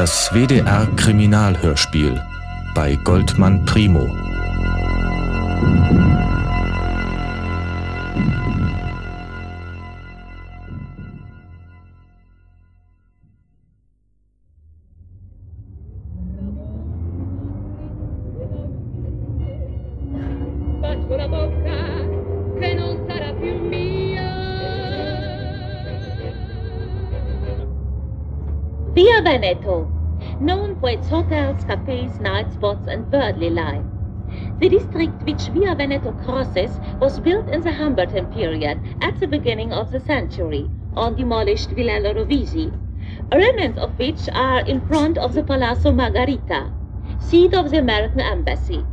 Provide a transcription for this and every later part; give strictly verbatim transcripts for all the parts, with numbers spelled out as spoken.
Das W D R-Kriminalhörspiel bei Goldmann Primo. Via Veneto, known for its hotels, cafes, night spots and worldly life. The district which Via Veneto crosses was built in the Humberton period at the beginning of the century on demolished Villa Rovigi, remnants of which are in front of the Palazzo Margherita, seat of the American Embassy.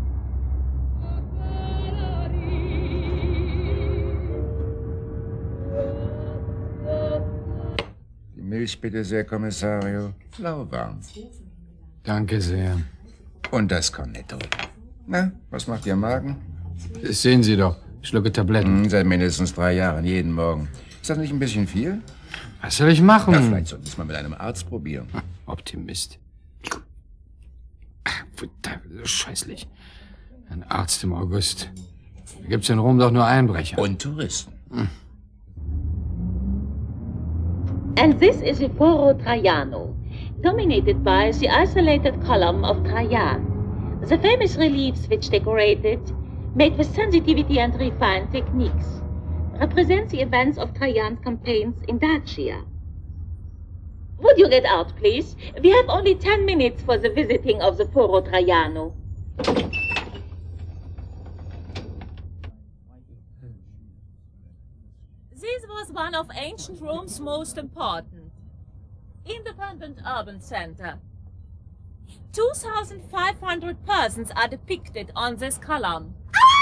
Milch bitte sehr, Kommissario. Lauwarm. Danke sehr. Und das Cornetto. Na, was macht Ihr Magen? Das sehen Sie doch. Ich schlucke Tabletten. Hm, seit mindestens drei Jahren, jeden Morgen. Ist das nicht ein bisschen viel? Was soll ich machen? Na, vielleicht sollten Sie es mal mit einem Arzt probieren. Hm, Optimist. Ach, verdammt, so scheußlich. Ein Arzt im August. Da gibt's in Rom doch nur Einbrecher. Und Touristen. Hm. And this is the Foro Traiano, dominated by the isolated column of Trajan. The famous reliefs which decorate it, made with sensitivity and refined techniques, represent the events of Trajan's campaigns in Dacia. Would you get out, please? We have only ten minutes for the visiting of the Foro Traiano. This was one of ancient Rome's most important, independent urban center. two thousand five hundred persons are depicted on this column.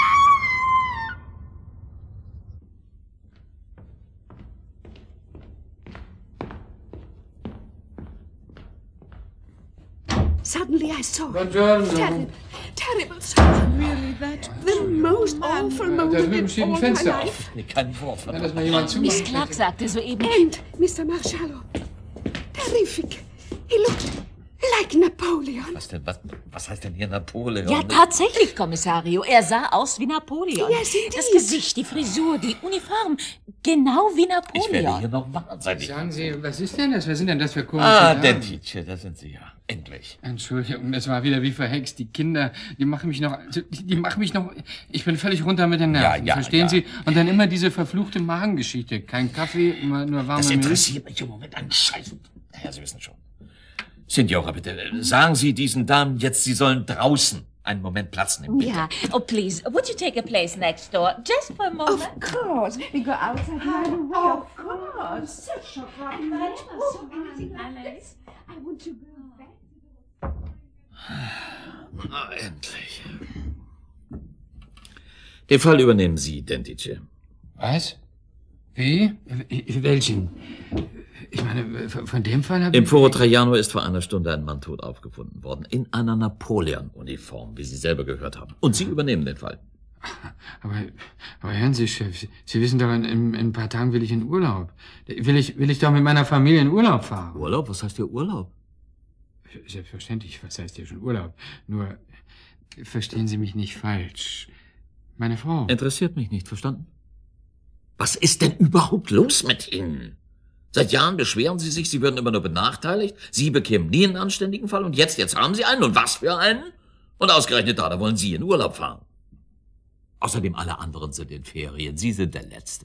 Suddenly I saw Buongiorno. terrible, terrible something. Really, that the most awful moment in all my life. Kein Wort. Kann das mal jemand zumachen? Miss Clark sagte soeben... And Mister Marshallo, terrific. He looked like Napoleon. Was denn? Was, was heißt denn hier Napoleon? Ja, tatsächlich, Kommissario. Er sah aus wie Napoleon. Yes, indeed. Das Gesicht, die Frisur, die Uniform, genau wie Napoleon. Ich werde hier noch wahnsinnig. Sagen Sie, was ist denn das? Was sind denn das für komische Ah, Damen? Dentice, da sind Sie ja. Endlich. Entschuldigung, das war wieder wie verhext. Die Kinder, die machen mich noch, die, die machen mich noch, ich bin völlig runter mit den Nerven. Ja, ja, Verstehen ja. Sie? Und dann immer diese verfluchte Magengeschichte. Kein Kaffee, immer nur warme Das Milch. interessiert mich im Moment einen Scheiß. Ja, Sie wissen schon. Signora, bitte, sagen Sie diesen Damen jetzt, sie sollen draußen einen Moment Platz nehmen, bitte. Ja, oh please, would you take a place next door, just for a moment? Of course. We go outside right away. Of course. Such a I want to go back. Na, endlich. Den Fall übernehmen Sie, Dentice. Was? Wie? Welchen? Ich meine, von dem Fall habe Im ich... Foro Traiano ist vor einer Stunde ein Mann tot aufgefunden worden. In einer Napoleon-Uniform, wie Sie selber gehört haben. Und Sie übernehmen den Fall. Aber, aber hören Sie, Chef, Sie wissen doch, in, in ein paar Tagen will ich in Urlaub. Will ich, will ich doch mit meiner Familie in Urlaub fahren. Urlaub? Was heißt hier Urlaub? Selbstverständlich, was heißt hier schon Urlaub? Nur, verstehen Sie mich nicht falsch. Meine Frau... Interessiert mich nicht, verstanden? Was ist denn überhaupt los mit Ihnen? Seit Jahren beschweren Sie sich, Sie würden immer nur benachteiligt. Sie bekämen nie einen anständigen Fall. Und jetzt, jetzt haben Sie einen. Und was für einen? Und ausgerechnet da, da wollen Sie in Urlaub fahren. Außerdem alle anderen sind in Ferien. Sie sind der Letzte.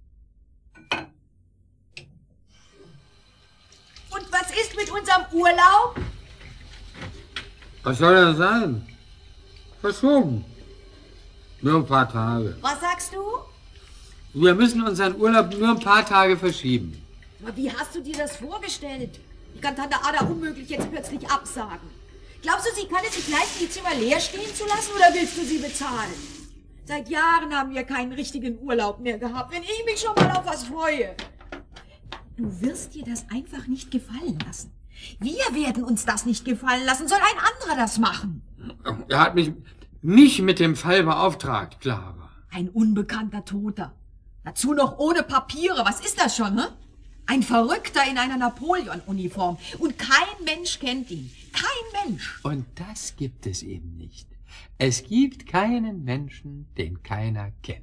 Und was ist mit unserem Urlaub? Was soll das sein? Verschoben. Nur ein paar Tage. Was sagst du? Wir müssen unseren Urlaub nur ein paar Tage verschieben. Aber wie hast du dir das vorgestellt? Ich kann Tante Ada unmöglich jetzt plötzlich absagen. Glaubst du, sie kann es sich leisten, die Zimmer leer stehen zu lassen, oder willst du sie bezahlen? Seit Jahren haben wir keinen richtigen Urlaub mehr gehabt, wenn ich mich schon mal auf was freue. Du wirst dir das einfach nicht gefallen lassen. Wir werden uns das nicht gefallen lassen. Soll ein anderer das machen? Er hat mich, mich mit dem Fall beauftragt, Clara. Ein unbekannter Toter. Dazu noch ohne Papiere. Was ist das schon, hä? Ein Verrückter in einer Napoleon-Uniform. Und kein Mensch kennt ihn. Kein Mensch. Und das gibt es eben nicht. Es gibt keinen Menschen, den keiner kennt.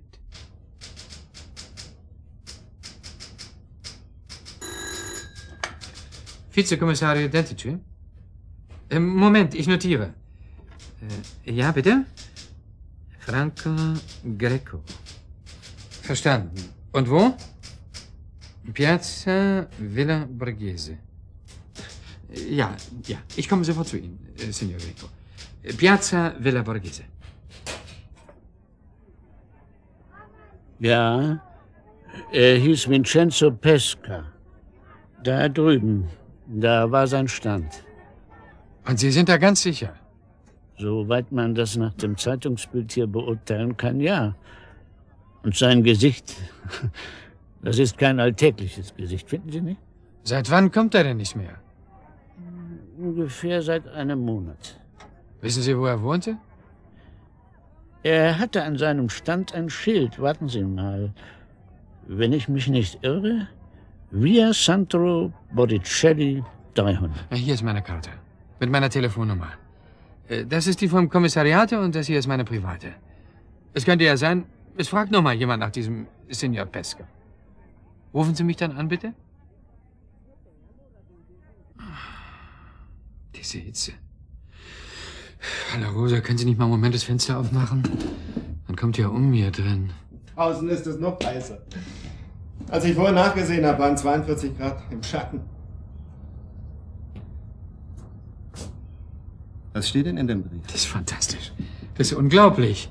Vizekommissario Dentice? Äh, Moment, ich notiere. Äh, ja, bitte? Franco Greco. Verstanden. Und wo? Piazza Villa Borghese. Ja, ja, ich komme sofort zu Ihnen, äh, Signor Greco. Piazza Villa Borghese. Ja, er hieß Vincenzo Pesca. Da drüben, da war sein Stand. Und Sie sind da ganz sicher? Soweit man das nach dem Zeitungsbild hier beurteilen kann, ja. Und sein Gesicht, das ist kein alltägliches Gesicht, finden Sie nicht? Seit wann kommt er denn nicht mehr? Ungefähr seit einem Monat. Wissen Sie, wo er wohnte? Er hatte an seinem Stand ein Schild, warten Sie mal. Wenn ich mich nicht irre, Via Sandro Botticelli dreihundert. Hier ist meine Karte. Mit meiner Telefonnummer. Das ist die vom Kommissariat und das hier ist meine private. Es könnte ja sein, es fragt noch mal jemand nach diesem Signor Pesca. Rufen Sie mich dann an, bitte? Diese Hitze. Hallo Rosa, können Sie nicht mal einen Moment das Fenster aufmachen? Man kommt ja um hier drin. Draußen ist es noch heißer. Als ich vorher nachgesehen habe, waren zweiundvierzig Grad im Schatten. Was steht denn in dem Brief? Das ist fantastisch. Das ist unglaublich.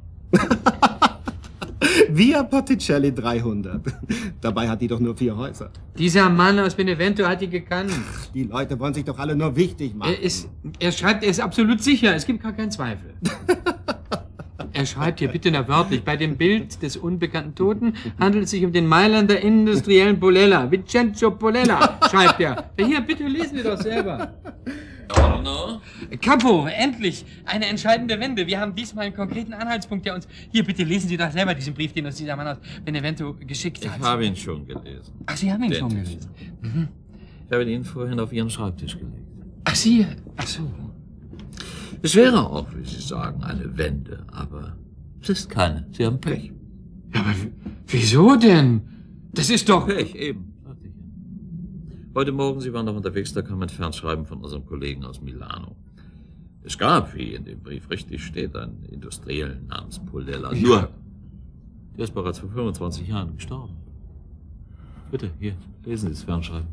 Via Botticelli dreihundert. Dabei hat die doch nur vier Häuser. Dieser Mann aus Benevento hat die gekannt. Die Leute wollen sich doch alle nur wichtig machen. Er, ist, er schreibt, er ist absolut sicher. Es gibt gar keinen Zweifel. Er schreibt hier bitte nach wörtlich. Bei dem Bild des unbekannten Toten handelt es sich um den Mailänder industriellen Polella. Vincenzo Polella, schreibt er. Hier, bitte lesen Sie doch selber. Orno? Capo, endlich! Eine entscheidende Wende. Wir haben diesmal einen konkreten Anhaltspunkt, der uns... Hier, bitte lesen Sie doch selber diesen Brief, den uns dieser Mann aus Benevento geschickt hat. Ich habe ihn schon gelesen. Ach, Sie haben ihn Dentice. schon gelesen? Mhm. Ich habe ihn vorhin auf Ihren Schreibtisch gelegt. Ach, Sie? Ach so. Es wäre auch, wie Sie sagen, eine Wende, aber es ist keine. Sie haben Pech. Ja, aber wieso denn? Das ist doch... Pech, eben. Heute Morgen, Sie waren noch unterwegs, da kam ein Fernschreiben von unserem Kollegen aus Milano. Es gab, wie in dem Brief richtig steht, einen Industriellen namens Polella. Ja. Nur, der ist bereits vor fünfundzwanzig Jahren gestorben. Bitte, hier, lesen Sie das Fernschreiben.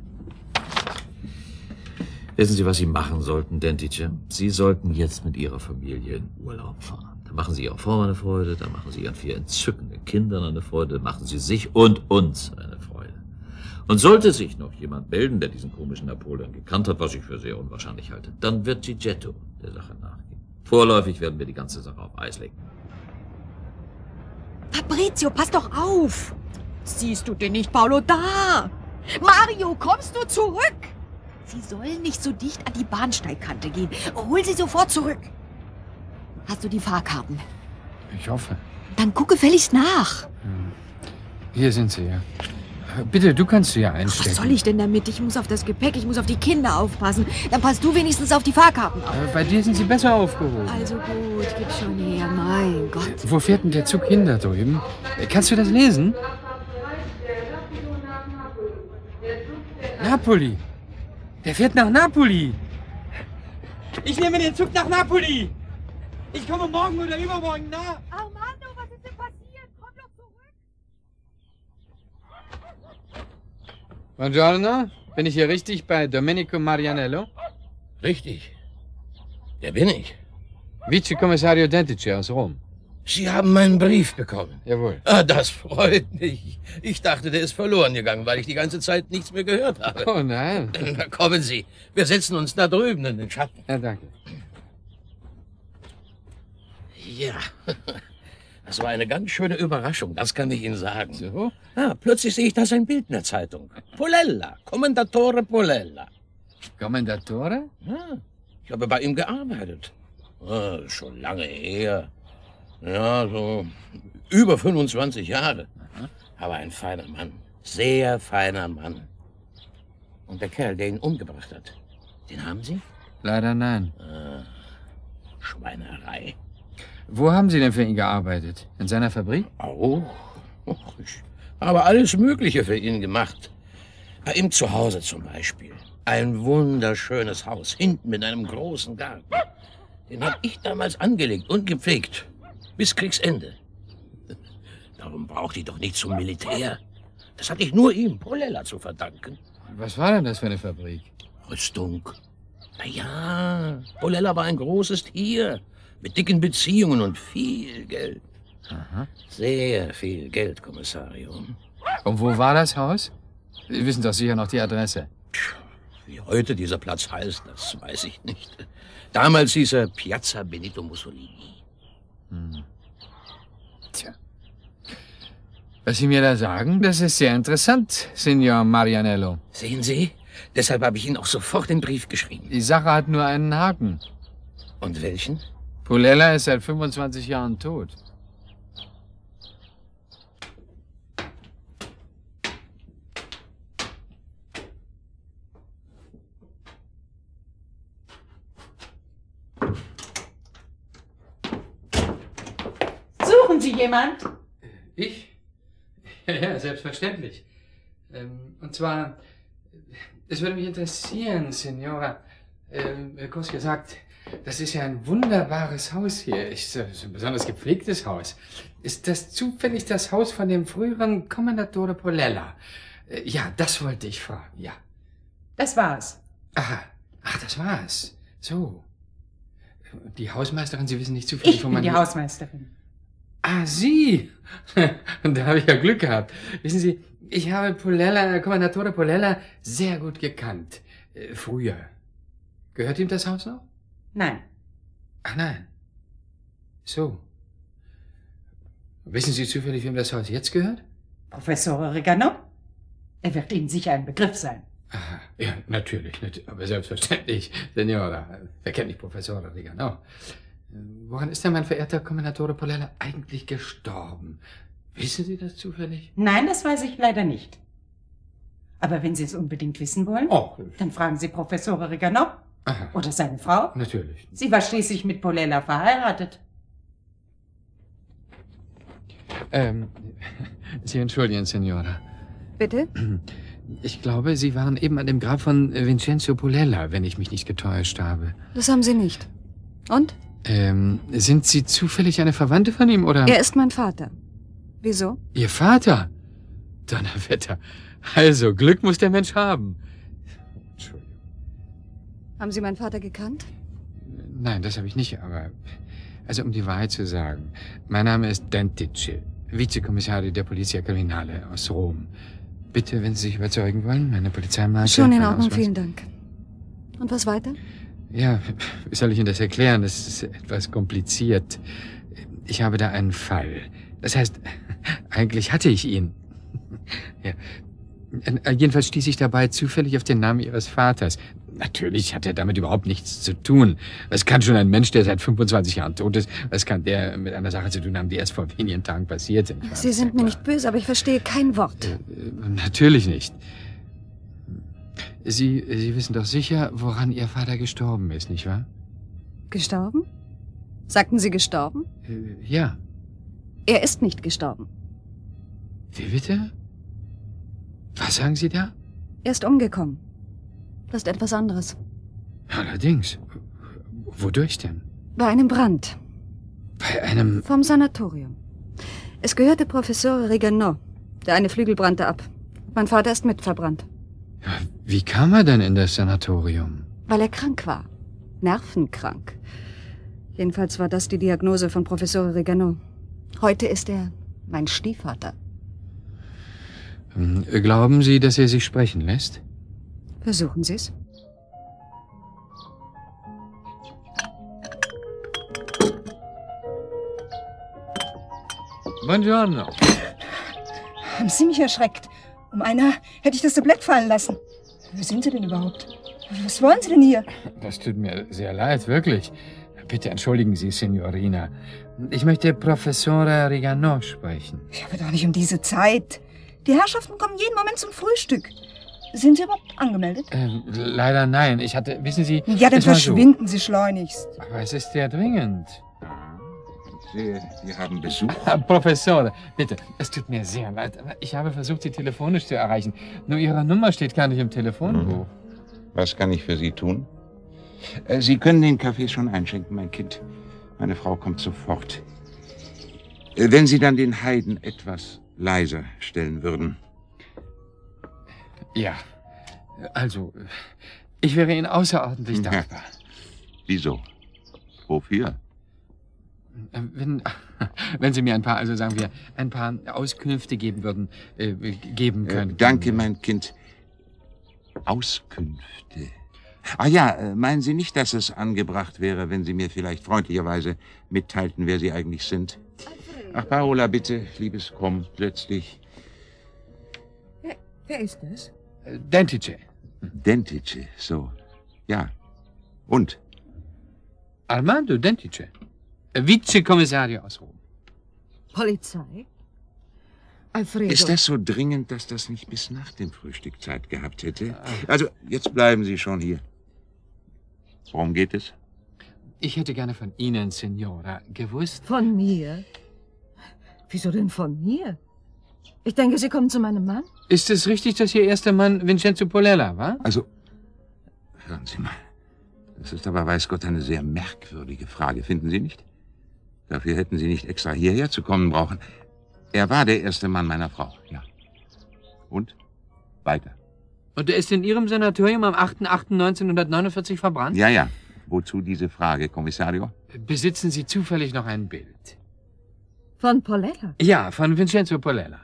Wissen Sie, was Sie machen sollten, Dentice? Sie sollten jetzt mit Ihrer Familie in Urlaub fahren. Da machen Sie Ihrer Frau eine Freude, da machen Sie Ihren vier entzückenden Kindern eine Freude, machen Sie sich und uns eine Freude. Und sollte sich noch jemand melden, der diesen komischen Napoleon gekannt hat, was ich für sehr unwahrscheinlich halte, dann wird Gigetto der Sache nachgehen. Vorläufig werden wir die ganze Sache auf Eis legen. Fabrizio, pass doch auf! Siehst du den nicht, Paolo? Da! Mario, kommst du zurück? Sie sollen nicht so dicht an die Bahnsteigkante gehen. Hol sie sofort zurück. Hast du die Fahrkarten? Ich hoffe. Dann guck gefälligst nach. Hier sind sie, ja. Bitte, du kannst sie ja Ach, einstecken. was soll ich denn damit? Ich muss auf das Gepäck, ich muss auf die Kinder aufpassen. Dann passt du wenigstens auf die Fahrkarten auf. Aber bei dir sind sie besser aufgehoben. Also gut, gib schon her, mein Gott. Wo fährt denn der Zug hin da drüben? Kannst du das lesen? Napoli. Der fährt nach Napoli. Ich nehme den Zug nach Napoli. Ich komme morgen oder übermorgen nach. Armando, was ist denn passiert? Komm doch zurück. Buongiorno. Bin ich hier richtig bei Domenico Marianello? Richtig. Der bin ich. Vicekommissario Dentice aus Rom. Sie haben meinen Brief bekommen. Jawohl. Ah, das freut mich. Ich dachte, der ist verloren gegangen, weil ich die ganze Zeit nichts mehr gehört habe. Oh nein. Na, kommen Sie. Wir setzen uns da drüben in den Schatten. Ja, danke. Ja, das war eine ganz schöne Überraschung, das kann ich Ihnen sagen. So? Ah, plötzlich sehe ich da ein Bild in der Zeitung. Polella, Commendatore Polella. Commendatore? Ja, ich habe bei ihm gearbeitet. Ah, schon lange her. Ja, so über fünfundzwanzig Jahre. Aber ein feiner Mann. Sehr feiner Mann. Und der Kerl, der ihn umgebracht hat, den haben Sie? Leider nein. Ah, Schweinerei. Wo haben Sie denn für ihn gearbeitet? In seiner Fabrik? Auch. Ich habe alles Mögliche für ihn gemacht. Bei ihm zu Hause zum Beispiel. Ein wunderschönes Haus, hinten mit einem großen Garten. Den habe ich damals angelegt und gepflegt. Bis Kriegsende. Darum braucht ich doch nicht zum Militär. Das hatte ich nur ihm, Polella, zu verdanken. Was war denn das für eine Fabrik? Rüstung. Na ja, Polella war ein großes Tier. Mit dicken Beziehungen und viel Geld. Aha. Sehr viel Geld, Kommissario. Und wo war das Haus? Sie wissen doch sicher noch die Adresse. Wie heute dieser Platz heißt, das weiß ich nicht. Damals hieß er Piazza Benito Mussolini. Hm. Tja. Was Sie mir da sagen, das ist sehr interessant, Signor Marianello. Sehen Sie? Deshalb habe ich Ihnen auch sofort den Brief geschrieben. Die Sache hat nur einen Haken. Und welchen? Polella ist seit fünfundzwanzig Jahren tot. Suchen Sie jemand? Ich? Ja, ja, selbstverständlich. Ähm, und zwar, es würde mich interessieren, Signora, ähm, kurz gesagt, das ist ja ein wunderbares Haus hier. Ist äh, ein besonders gepflegtes Haus. Ist das zufällig das Haus von dem früheren Kommandatore Polella? Äh, ja, das wollte ich fragen, ja. Das war's. Aha, ach, das war's. So. Die Hausmeisterin, Sie wissen nicht zufällig, Ich wo bin man... die Hausmeisterin. Ah, Sie! Da habe ich ja Glück gehabt. Wissen Sie, ich habe Polella, Kommandatore Polella sehr gut gekannt. Äh, früher. Gehört ihm das Haus noch? Nein. Ach nein. So. Wissen Sie zufällig, wem das Haus jetzt gehört? Professor Regano? Er wird Ihnen sicher ein Begriff sein. Aha, ja, natürlich, natürlich, aber selbstverständlich, Signora. Wer kennt nicht Professor Regano? Woran ist denn mein verehrter Kommandatore Polella eigentlich gestorben? Wissen Sie das zufällig? Nein, das weiß ich leider nicht. Aber wenn Sie es unbedingt wissen wollen, oh. dann fragen Sie Professor Regano. Aha. Oder seine Frau. Natürlich. Sie war schließlich mit Polella verheiratet. Ähm, Sie entschuldigen, Signora. Bitte? Ich glaube, Sie waren eben an dem Grab von Vincenzo Polella, wenn ich mich nicht getäuscht habe. Das haben Sie nicht. Und? Ähm, sind Sie zufällig eine Verwandte von ihm, oder? Er ist mein Vater. Wieso? Ihr Vater? Donnerwetter. Also, Glück muss der Mensch haben. Entschuldigung. Haben Sie meinen Vater gekannt? Nein, das habe ich nicht, aber... Also, um die Wahrheit zu sagen. Mein Name ist Dentice, Vizekommissario der Polizia Criminale aus Rom. Bitte, wenn Sie sich überzeugen wollen, meine Polizeimarke... Schon in Ordnung, vielen Dank. Und was weiter? Ja, wie soll ich Ihnen das erklären? Das ist etwas kompliziert. Ich habe da einen Fall. Das heißt, eigentlich hatte ich ihn. Ja. Jedenfalls stieß ich dabei zufällig auf den Namen Ihres Vaters. Natürlich hat er damit überhaupt nichts zu tun. Was kann schon ein Mensch, der seit fünfundzwanzig Jahren tot ist, was kann der mit einer Sache zu tun haben, die erst vor wenigen Tagen passierte? Sie sind mir nicht böse, aber ich verstehe kein Wort. Äh, natürlich nicht. Sie, Sie wissen doch sicher, woran Ihr Vater gestorben ist, nicht wahr? Gestorben? Sagten Sie gestorben? Äh, ja. Er ist nicht gestorben. Wie bitte? Was sagen Sie da? Er ist umgekommen. Das ist etwas anderes. Allerdings. Wodurch denn? Bei einem Brand. Bei einem... Vom Sanatorium. Es gehörte Professor Regano. Der eine Flügel brannte ab. Mein Vater ist mit verbrannt. Wie kam er denn in das Sanatorium? Weil er krank war. Nervenkrank. Jedenfalls war das die Diagnose von Professor Regano. Heute ist er mein Stiefvater. Glauben Sie, dass er sich sprechen lässt? Versuchen Sie es. Buongiorno. Haben Sie mich erschreckt? Um einer hätte ich das Tablett fallen lassen. Wer sind Sie denn überhaupt? Was wollen Sie denn hier? Das tut mir sehr leid, wirklich. Bitte entschuldigen Sie, Signorina. Ich möchte Professor Regano sprechen. Ich habe doch nicht um diese Zeit. Die Herrschaften kommen jeden Moment zum Frühstück. Sind Sie überhaupt angemeldet? Ähm, leider nein. Ich hatte, wissen Sie... Ja, dann es war verschwinden Sie schleunigst. So. Aber es ist sehr dringend. Ich sehe, Sie haben Besuch. Herr Professor, bitte, es tut mir sehr leid, aber ich habe versucht, Sie telefonisch zu erreichen. Nur Ihre Nummer steht gar nicht im Telefonbuch. Was kann ich für Sie tun? Äh, Sie können den Kaffee schon einschenken, mein Kind. Meine Frau kommt sofort. Äh, wenn Sie dann den Heiden etwas leiser stellen würden. Ja, also, ich wäre Ihnen außerordentlich Ja. dankbar. Wieso? Wofür? Wenn, wenn Sie mir ein paar, also sagen wir, ein paar Auskünfte geben würden, äh, geben können. Äh, danke, mein Kind. Auskünfte. Ah ja, äh, meinen Sie nicht, dass es angebracht wäre, wenn Sie mir vielleicht freundlicherweise mitteilten, wer Sie eigentlich sind? Ach, Paola, bitte, Liebes, komm, plötzlich. Wer, wer ist das? Dentice. Dentice, so. Ja. Und? Armando Dentice. Vizekommissario aus Rom. Polizei? Alfredo. Ist das so dringend, dass das nicht bis nach dem Frühstück Zeit gehabt hätte? Also, jetzt bleiben Sie schon hier. Worum geht es? Ich hätte gerne von Ihnen, Signora, gewusst... Von mir? Wieso denn von mir? Ich denke, Sie kommen zu meinem Mann? Ist es richtig, dass Ihr erster Mann Vincenzo Polella war? Also, hören Sie mal. Das ist aber, weiß Gott, eine sehr merkwürdige Frage, finden Sie nicht? Dafür hätten Sie nicht extra hierher zu kommen brauchen. Er war der erste Mann meiner Frau, ja. Und? Weiter. Und er ist in Ihrem Sanatorium am achter achter neunzehnhundertneunundvierzig verbrannt? Ja, ja. Wozu diese Frage, Kommissario? Besitzen Sie zufällig noch ein Bild? Von Polella? Ja, von Vincenzo Polella.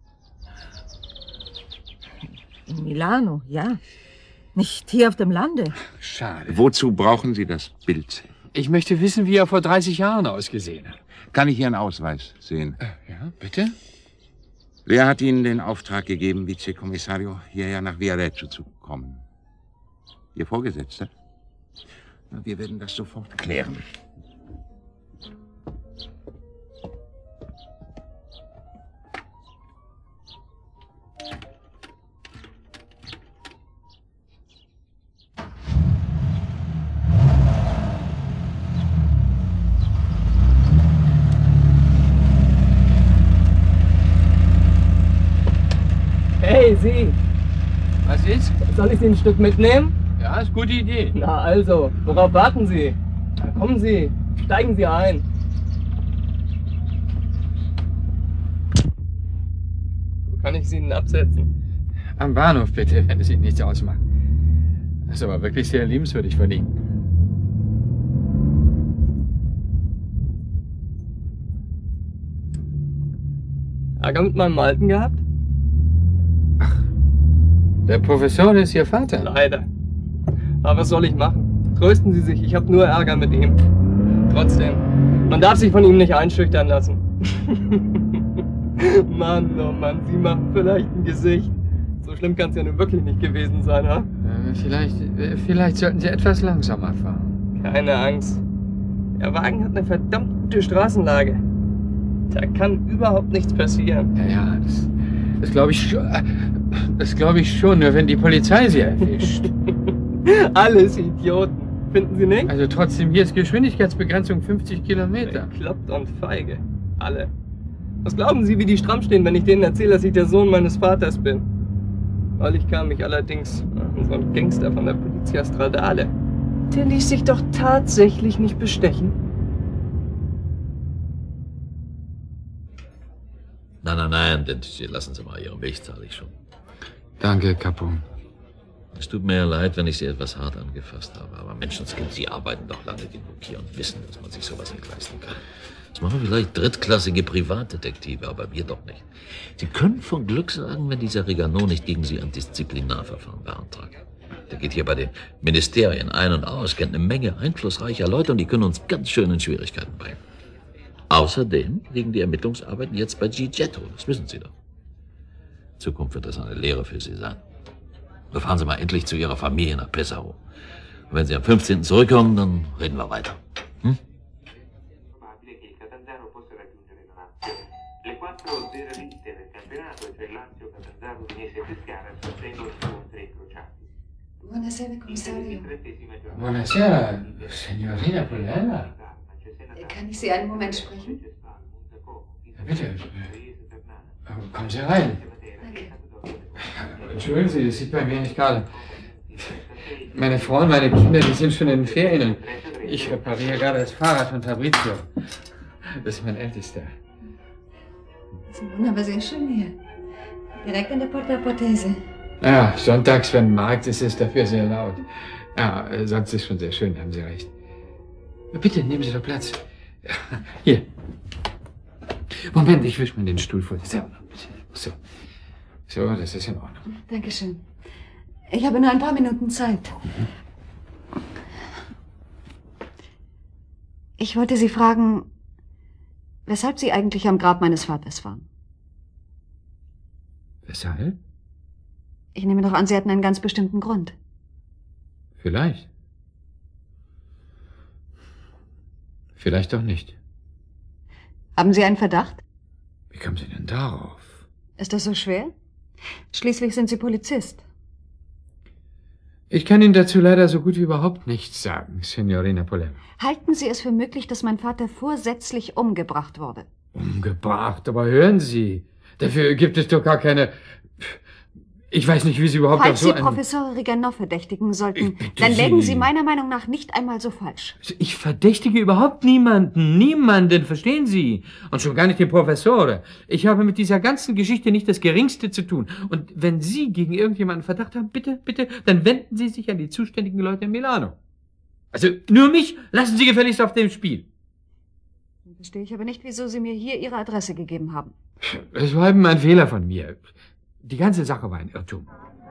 In Milano, ja. Nicht hier auf dem Lande. Schade. Wozu brauchen Sie das Bild? Ich möchte wissen, wie er vor dreißig Jahren ausgesehen hat. Kann ich Ihren Ausweis sehen? Äh, ja, bitte? Wer hat Ihnen den Auftrag gegeben, Vizekommissario, hierher nach Viareggio zu kommen? Ihr Vorgesetzter? Na, wir werden das sofort klären. Hey, Sie! Was ist? Soll ich Sie ein Stück mitnehmen? Ja, ist gute Idee. Na also, worauf warten Sie? Na, kommen Sie, steigen Sie ein. Wo kann ich Sie denn absetzen? Am Bahnhof bitte, wenn es Ihnen nichts ausmacht. Das ist aber wirklich sehr liebenswürdig von Ihnen. Ärger mit meinem Alten gehabt? Der Professor ist Ihr Vater? Leider. Aber was soll ich machen? Trösten Sie sich, ich habe nur Ärger mit ihm. Trotzdem, man darf sich von ihm nicht einschüchtern lassen. Mann, oh Mann, Sie machen vielleicht ein Gesicht. So schlimm kann es ja nun wirklich nicht gewesen sein, ha? Äh, vielleicht, äh, vielleicht sollten Sie etwas langsamer fahren. Keine Angst. Der Wagen hat eine verdammt gute Straßenlage. Da kann überhaupt nichts passieren. Ja, ja, das, das glaube ich schon. Das glaube ich schon, nur wenn die Polizei Sie erwischt. Alles Idioten. Finden Sie nicht? Also trotzdem, hier ist Geschwindigkeitsbegrenzung fünfzig Kilometer. Bekloppt und feige. Alle. Was glauben Sie, wie die stramm stehen, wenn ich denen erzähle, dass ich der Sohn meines Vaters bin? Neulich kam mich allerdings so ein Gangster von der Polizia Stradale. Der ließ sich doch tatsächlich nicht bestechen. Nein, nein, nein, Dentice, lassen Sie mal. Ihre Milch zahle ich schon. Danke, Capo. Es tut mir leid, wenn ich Sie etwas hart angefasst habe, aber Menschenskind, Sie arbeiten doch lange genug hier und wissen, dass man sich sowas nicht leisten kann. Das machen vielleicht drittklassige Privatdetektive, aber wir doch nicht. Sie können von Glück sagen, wenn dieser Regano nicht gegen Sie ein Disziplinarverfahren beantragt. Der geht hier bei den Ministerien ein und aus, kennt eine Menge einflussreicher Leute und die können uns ganz schön in Schwierigkeiten bringen. Außerdem liegen die Ermittlungsarbeiten jetzt bei Gigetto, das wissen Sie doch. In Zukunft wird das eine Lehre für Sie sein. So fahren Sie mal endlich zu Ihrer Familie nach Pesaro. Und wenn Sie am fünfzehnten zurückkommen, dann reden wir weiter. Hm? Le quattro zeraliste del campionato, cioè Lazio, Catanzaro, Udinese e Pescara, sostengono scontri incrociati. Buonasera, commissario. Buonasera, Signorina Polella. Kann ich Sie einen Moment sprechen? Bitte. Kommen Sie rein. Entschuldigen Sie, das sieht bei mir nicht gerade. Meine Frau und meine Kinder, die sind schon in den Ferien. Ich repariere gerade das Fahrrad von Fabrizio. Das ist mein Ältester. Sie wohnen aber sehr schön hier. Direkt an der Porta Portese. Ja, sonntags, wenn Markt ist, ist es dafür sehr laut. Ja, sonst ist schon sehr schön, haben Sie recht. Bitte, nehmen Sie doch Platz. Hier. Moment, ich wische mir den Stuhl vor. So, so. So, das ist in Ordnung. Dankeschön. Ich habe nur ein paar Minuten Zeit. Ich wollte Sie fragen, weshalb Sie eigentlich am Grab meines Vaters waren. Weshalb? Ich nehme doch an, Sie hatten einen ganz bestimmten Grund. Vielleicht. Vielleicht auch nicht. Haben Sie einen Verdacht? Wie kommen Sie denn darauf? Ist das so schwer? Schließlich sind Sie Polizist. Ich kann Ihnen dazu leider so gut wie überhaupt nichts sagen, Signorina Polella. Halten Sie es für möglich, dass mein Vater vorsätzlich umgebracht wurde? Umgebracht, aber hören Sie, dafür gibt es doch gar keine... Ich weiß nicht, wie Sie überhaupt Falls auf so Sie einen... Professor Regano verdächtigen sollten, bitte dann lägen Sie. Sie meiner Meinung nach nicht einmal so falsch. Ich verdächtige überhaupt niemanden, niemanden, verstehen Sie? Und schon gar nicht den Professor. Ich habe mit dieser ganzen Geschichte nicht das Geringste zu tun. Und wenn Sie gegen irgendjemanden Verdacht haben, bitte, bitte, dann wenden Sie sich an die zuständigen Leute in Milano. Also nur mich lassen Sie gefälligst auf dem Spiel. Dann verstehe ich aber nicht, wieso Sie mir hier Ihre Adresse gegeben haben. Es war eben ein Fehler von mir. Die ganze Sache war ein Irrtum.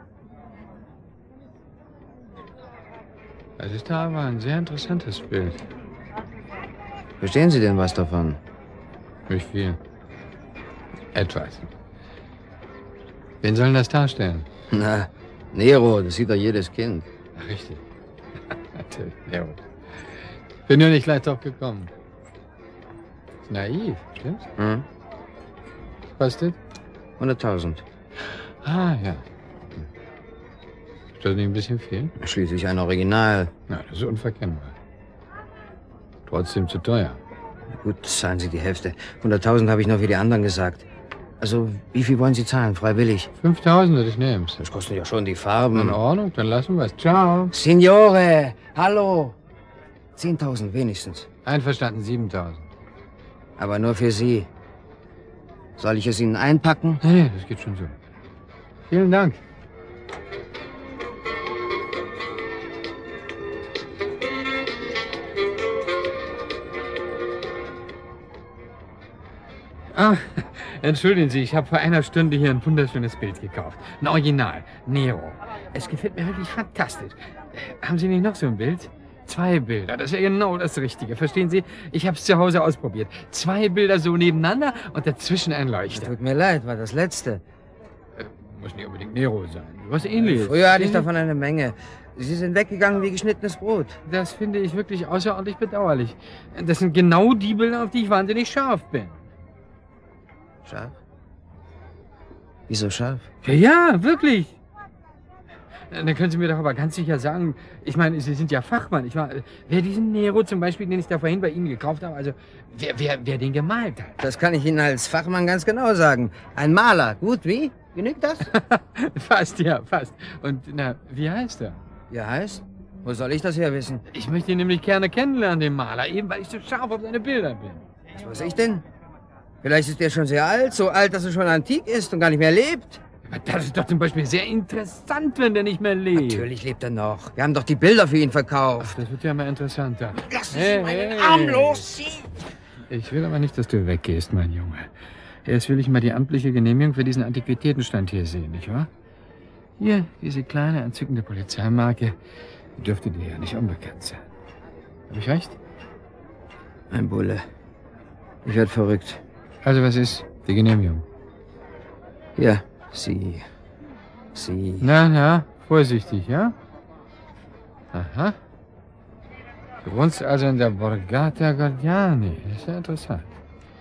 Das ist da aber ein sehr interessantes Bild. Verstehen Sie denn was davon? Nicht viel. Etwas. Wen sollen das darstellen? Na, Nero, das sieht doch jedes Kind. Ach, richtig. Natürlich, Nero. Bin nur nicht gleich drauf gekommen. Ist naiv, stimmt's? Hm? Kostet? hunderttausend. Ah, ja. Ist das nicht ein bisschen viel? Schließlich ein Original. Na, das ist unverkennbar. Trotzdem zu teuer. Gut, zahlen Sie die Hälfte. hunderttausend habe ich noch wie die anderen gesagt. Also, wie viel wollen Sie zahlen, freiwillig? fünftausend würde ich nehmen. Das kosten ja schon die Farben. In Ordnung, dann lassen wir es. Ciao. Signore, hallo. zehntausend wenigstens. Einverstanden, siebentausend. Aber nur für Sie. Soll ich es Ihnen einpacken? Nee, nee, das geht schon so. Vielen Dank. Ah, entschuldigen Sie, ich habe vor einer Stunde hier ein wunderschönes Bild gekauft. Ein Original, Nero. Es gefällt mir wirklich fantastisch. Haben Sie nicht noch so ein Bild? Zwei Bilder, das wäre genau das Richtige. Verstehen Sie? Ich habe es zu Hause ausprobiert. Zwei Bilder so nebeneinander und dazwischen ein Leuchter. Tut mir leid, war das letzte. Äh, muss nicht unbedingt Nero sein. Was Ähnliches. Früher hatte ich davon eine Menge. Sie sind weggegangen wie geschnittenes Brot. Das finde ich wirklich außerordentlich bedauerlich. Das sind genau die Bilder, auf die ich wahnsinnig scharf bin. Scharf? Wieso scharf? Ja, ja, wirklich. Dann können Sie mir doch aber ganz sicher sagen, ich meine, Sie sind ja Fachmann. Ich meine, wer diesen Nero zum Beispiel, den ich da vorhin bei Ihnen gekauft habe, also wer, wer, wer den gemalt hat. Das kann ich Ihnen als Fachmann ganz genau sagen. Ein Maler. Gut, wie? Genügt das? Fast, ja, fast. Und na, wie heißt er? Wie er heißt? Wo soll ich das her wissen? Ich möchte ihn nämlich gerne kennenlernen, den Maler, eben weil ich so scharf auf seine Bilder bin. Was weiß ich denn? Vielleicht ist er schon sehr alt, so alt, dass er schon antik ist und gar nicht mehr lebt. Aber das ist doch zum Beispiel sehr interessant, wenn der nicht mehr lebt. Natürlich lebt er noch. Wir haben doch die Bilder für ihn verkauft. Ach, das wird ja mal interessanter. Lassen Sie hey, meinen hey. Arm los, Sie! Ich will aber nicht, dass du weggehst, mein Junge. Erst will ich mal die amtliche Genehmigung für diesen Antiquitätenstand hier sehen, nicht wahr? Hier, diese kleine, entzückende Polizeimarke, die dürfte dir ja nicht unbekannt sein. Hab ich recht? Ein Bulle. Ich werd verrückt. Also was ist die Genehmigung? Ja, Sie... Sie... Na, na, vorsichtig, ja? Aha. Du wohnst also in der Borgata Gordiani. Das ist ja interessant.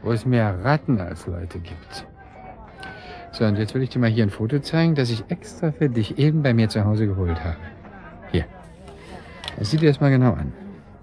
wo es mehr Ratten als Leute gibt. So, und jetzt will ich dir mal hier ein Foto zeigen, das ich extra für dich eben bei mir zu Hause geholt habe. Hier. Das sieh dir das mal genau an.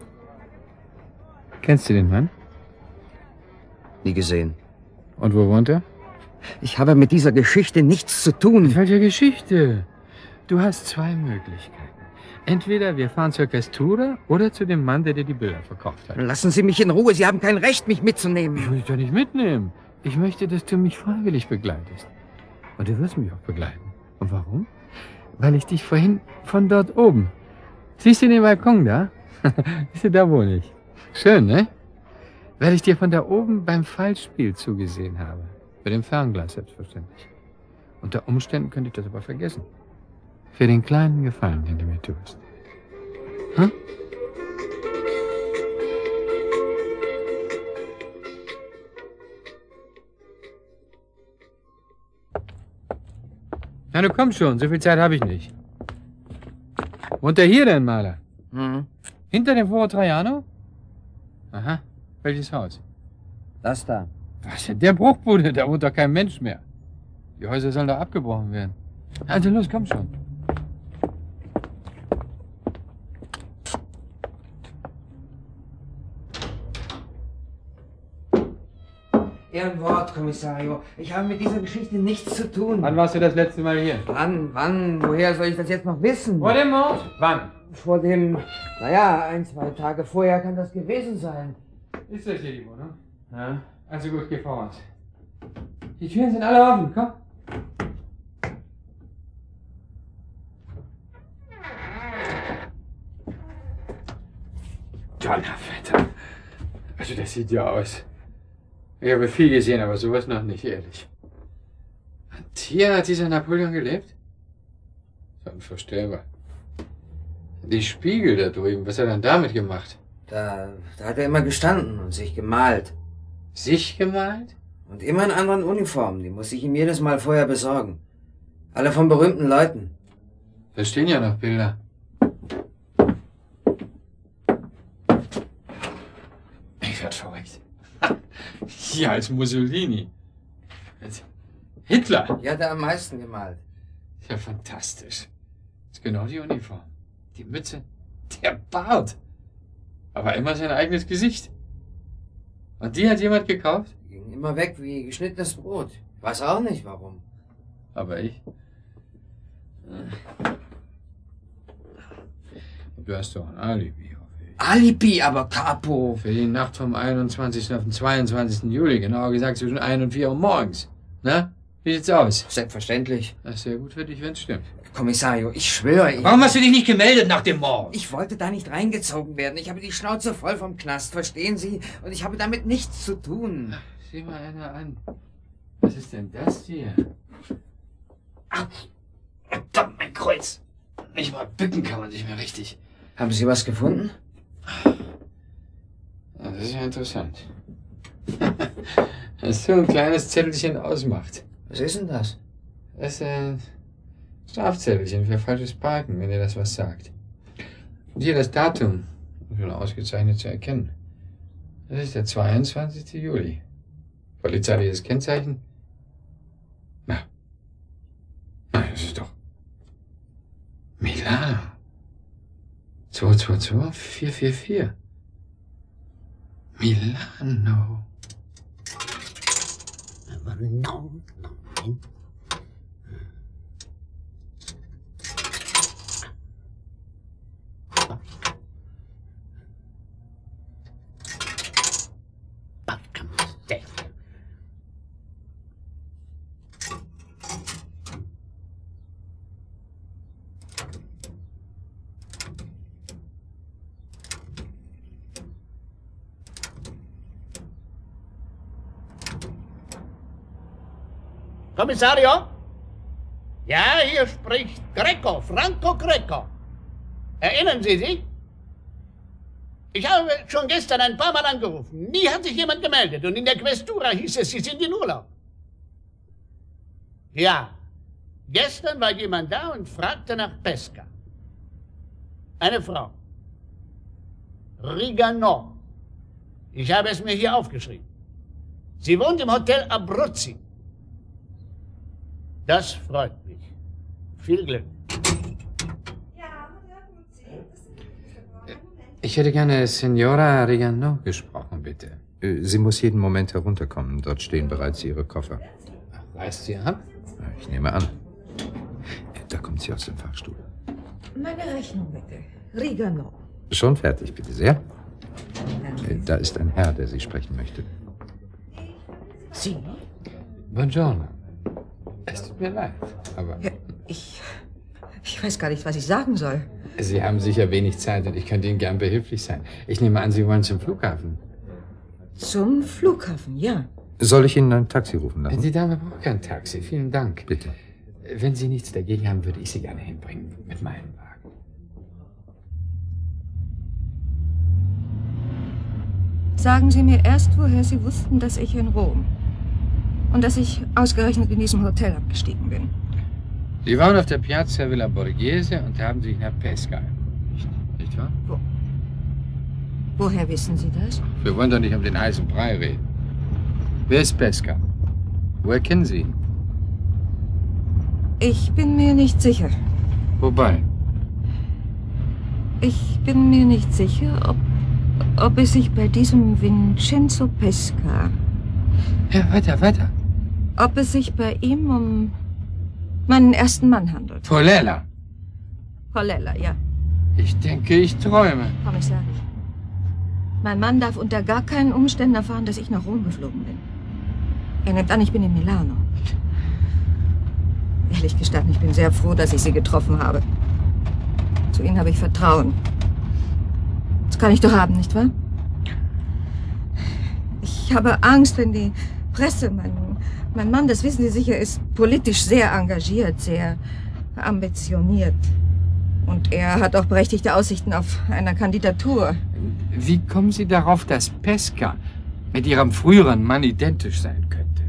Kennst du den Mann? Nie gesehen. Und wo wohnt er? Ich habe mit dieser Geschichte nichts zu tun. Mit welcher Geschichte? Du hast zwei Möglichkeiten. Entweder wir fahren zur Questura oder zu dem Mann, der dir die Bilder verkauft hat. Lassen Sie mich in Ruhe. Sie haben kein Recht, mich mitzunehmen. Ich will dich doch nicht mitnehmen. Ich möchte, dass du mich freiwillig begleitest. Und du wirst mich auch begleiten. Und warum? Weil ich dich vorhin von dort oben... Siehst du den Balkon da? Siehst du, da wohne ich. Schön, ne? Weil ich dir von da oben beim Fallspiel zugesehen habe. Mit dem Fernglas, selbstverständlich. Unter Umständen könnte ich das aber vergessen. Für den kleinen Gefallen, den du mir tust. Hm? Na, du komm schon, so viel Zeit habe ich nicht. Wohnt er hier denn, Maler? Mhm. Hinter dem Foro Traiano? Aha. Welches Haus? Das da. Was denn? Der Bruchbude, da wohnt doch kein Mensch mehr. Die Häuser sollen doch abgebrochen werden. Also los, komm schon. Ihr Wort, Kommissario. Ich habe mit dieser Geschichte nichts zu tun. Wann warst du das letzte Mal hier? Wann? Wann? Woher soll ich das jetzt noch wissen? Vor dem Mord? Wann? Vor dem... Naja, ein, zwei Tage vorher kann das gewesen sein. Ist das hier die Wohnung? Ja. Also gut, geh voraus. Die Türen sind alle offen, komm. Donnerwetter. Also das sieht ja aus. Ich habe viel gesehen, aber sowas noch nicht, ehrlich. Und hier hat dieser Napoleon gelebt? So unvorstellbar. Die Spiegel da drüben, was hat er denn damit gemacht? Da, da hat er immer gestanden und sich gemalt. Sich gemalt? Und immer in anderen Uniformen. Die muss ich ihm jedes Mal vorher besorgen. Alle von berühmten Leuten. Da stehen ja noch Bilder. Ich werd verrückt. Hier als Mussolini. Als Hitler. Die hat er am meisten gemalt. Ist ja fantastisch. Ist genau die Uniform. Die Mütze. Der Bart. Aber immer sein eigenes Gesicht. Und die hat jemand gekauft? Die ging immer weg wie geschnittenes Brot. Weiß auch nicht warum. Aber ich. Du hast doch ein Alibi. Alibi, aber Capo. Für die Nacht vom einundzwanzigsten auf den zweiundzwanzigsten Juli. Genauer gesagt zwischen ein und vier Uhr morgens. Na? Wie sieht's aus? Selbstverständlich. Das ist sehr gut für dich, wenn's stimmt. Kommissario, ich schwöre, ich... Warum hast du dich nicht gemeldet nach dem Mord? Ich wollte da nicht reingezogen werden. Ich habe die Schnauze voll vom Knast, verstehen Sie? Und ich habe damit nichts zu tun. Sieh mal einer an. Was ist denn das hier? Ach, verdammt, mein Kreuz. Nicht mal bücken kann man sich mehr richtig. Haben Sie was gefunden? Ja, das ist ja interessant. Dass so ein kleines Zettelchen ausmacht. Was ist denn das? Das ist ein Strafzettelchen für falsches Parken, wenn ihr das was sagt. Und hier das Datum, schon ausgezeichnet zu erkennen. Das ist der zweiundzwanzigste Juli. Polizeiliches Kennzeichen? Na. Nein, das ist doch Milano. zwei zwei zwei vier vier vier. Milano. Aber no, nein. Kommissario? Ja, hier spricht Greco, Franco Greco. Erinnern Sie sich? Ich habe schon gestern ein paar Mal angerufen. Nie hat sich jemand gemeldet. Und in der Questura hieß es, Sie sind in Urlaub. Ja, gestern war jemand da und fragte nach Pesca. Eine Frau. Rigano. Ich habe es mir hier aufgeschrieben. Sie wohnt im Hotel Abruzzi. Das freut mich. Viel Glück. Ich hätte gerne Signora Regano gesprochen, bitte. Sie muss jeden Moment herunterkommen. Dort stehen bereits ihre Koffer. Reist sie ab? Ich nehme an. Da kommt sie aus dem Fahrstuhl. Meine Rechnung bitte. Regano. Schon fertig, bitte sehr. Da ist ein Herr, der Sie sprechen möchte. Sie? Buongiorno. Es tut mir leid, aber... Ja, ich... Ich weiß gar nicht, was ich sagen soll. Sie haben sicher wenig Zeit und ich könnte Ihnen gern behilflich sein. Ich nehme an, Sie wollen zum Flughafen. Zum Flughafen, ja. Soll ich Ihnen ein Taxi rufen lassen? Die Dame braucht kein Taxi. Vielen Dank. Bitte. Wenn Sie nichts dagegen haben, würde ich Sie gerne hinbringen mit meinem Wagen. Sagen Sie mir erst, woher Sie wussten, dass ich in Rom und dass ich ausgerechnet in diesem Hotel abgestiegen bin. Sie waren auf der Piazza Villa Borghese und haben sich nach Pesca erkundigt, nicht wahr? Wo? Woher wissen Sie das? Wir wollen doch nicht um den heißen Brei reden. Wer ist Pesca? Woher kennen Sie ihn? Ich bin mir nicht sicher. Wobei? Ich bin mir nicht sicher, ob, ob es sich bei diesem Vincenzo Pesca... Ja, weiter, weiter. Ob es sich bei ihm um meinen ersten Mann handelt. Polella. Polella, ja. Ich denke, ich träume. Kommissar, mein Mann darf unter gar keinen Umständen erfahren, dass ich nach Rom geflogen bin. Er nimmt an, ich bin in Milano. Ehrlich gestanden, ich bin sehr froh, dass ich Sie getroffen habe. Zu Ihnen habe ich Vertrauen. Das kann ich doch haben, nicht wahr? Ich habe Angst, wenn die Presse, mein, mein Mann, das wissen Sie sicher, ist politisch sehr engagiert, sehr ambitioniert. Und er hat auch berechtigte Aussichten auf eine Kandidatur. Wie kommen Sie darauf, dass Pesca mit Ihrem früheren Mann identisch sein könnte?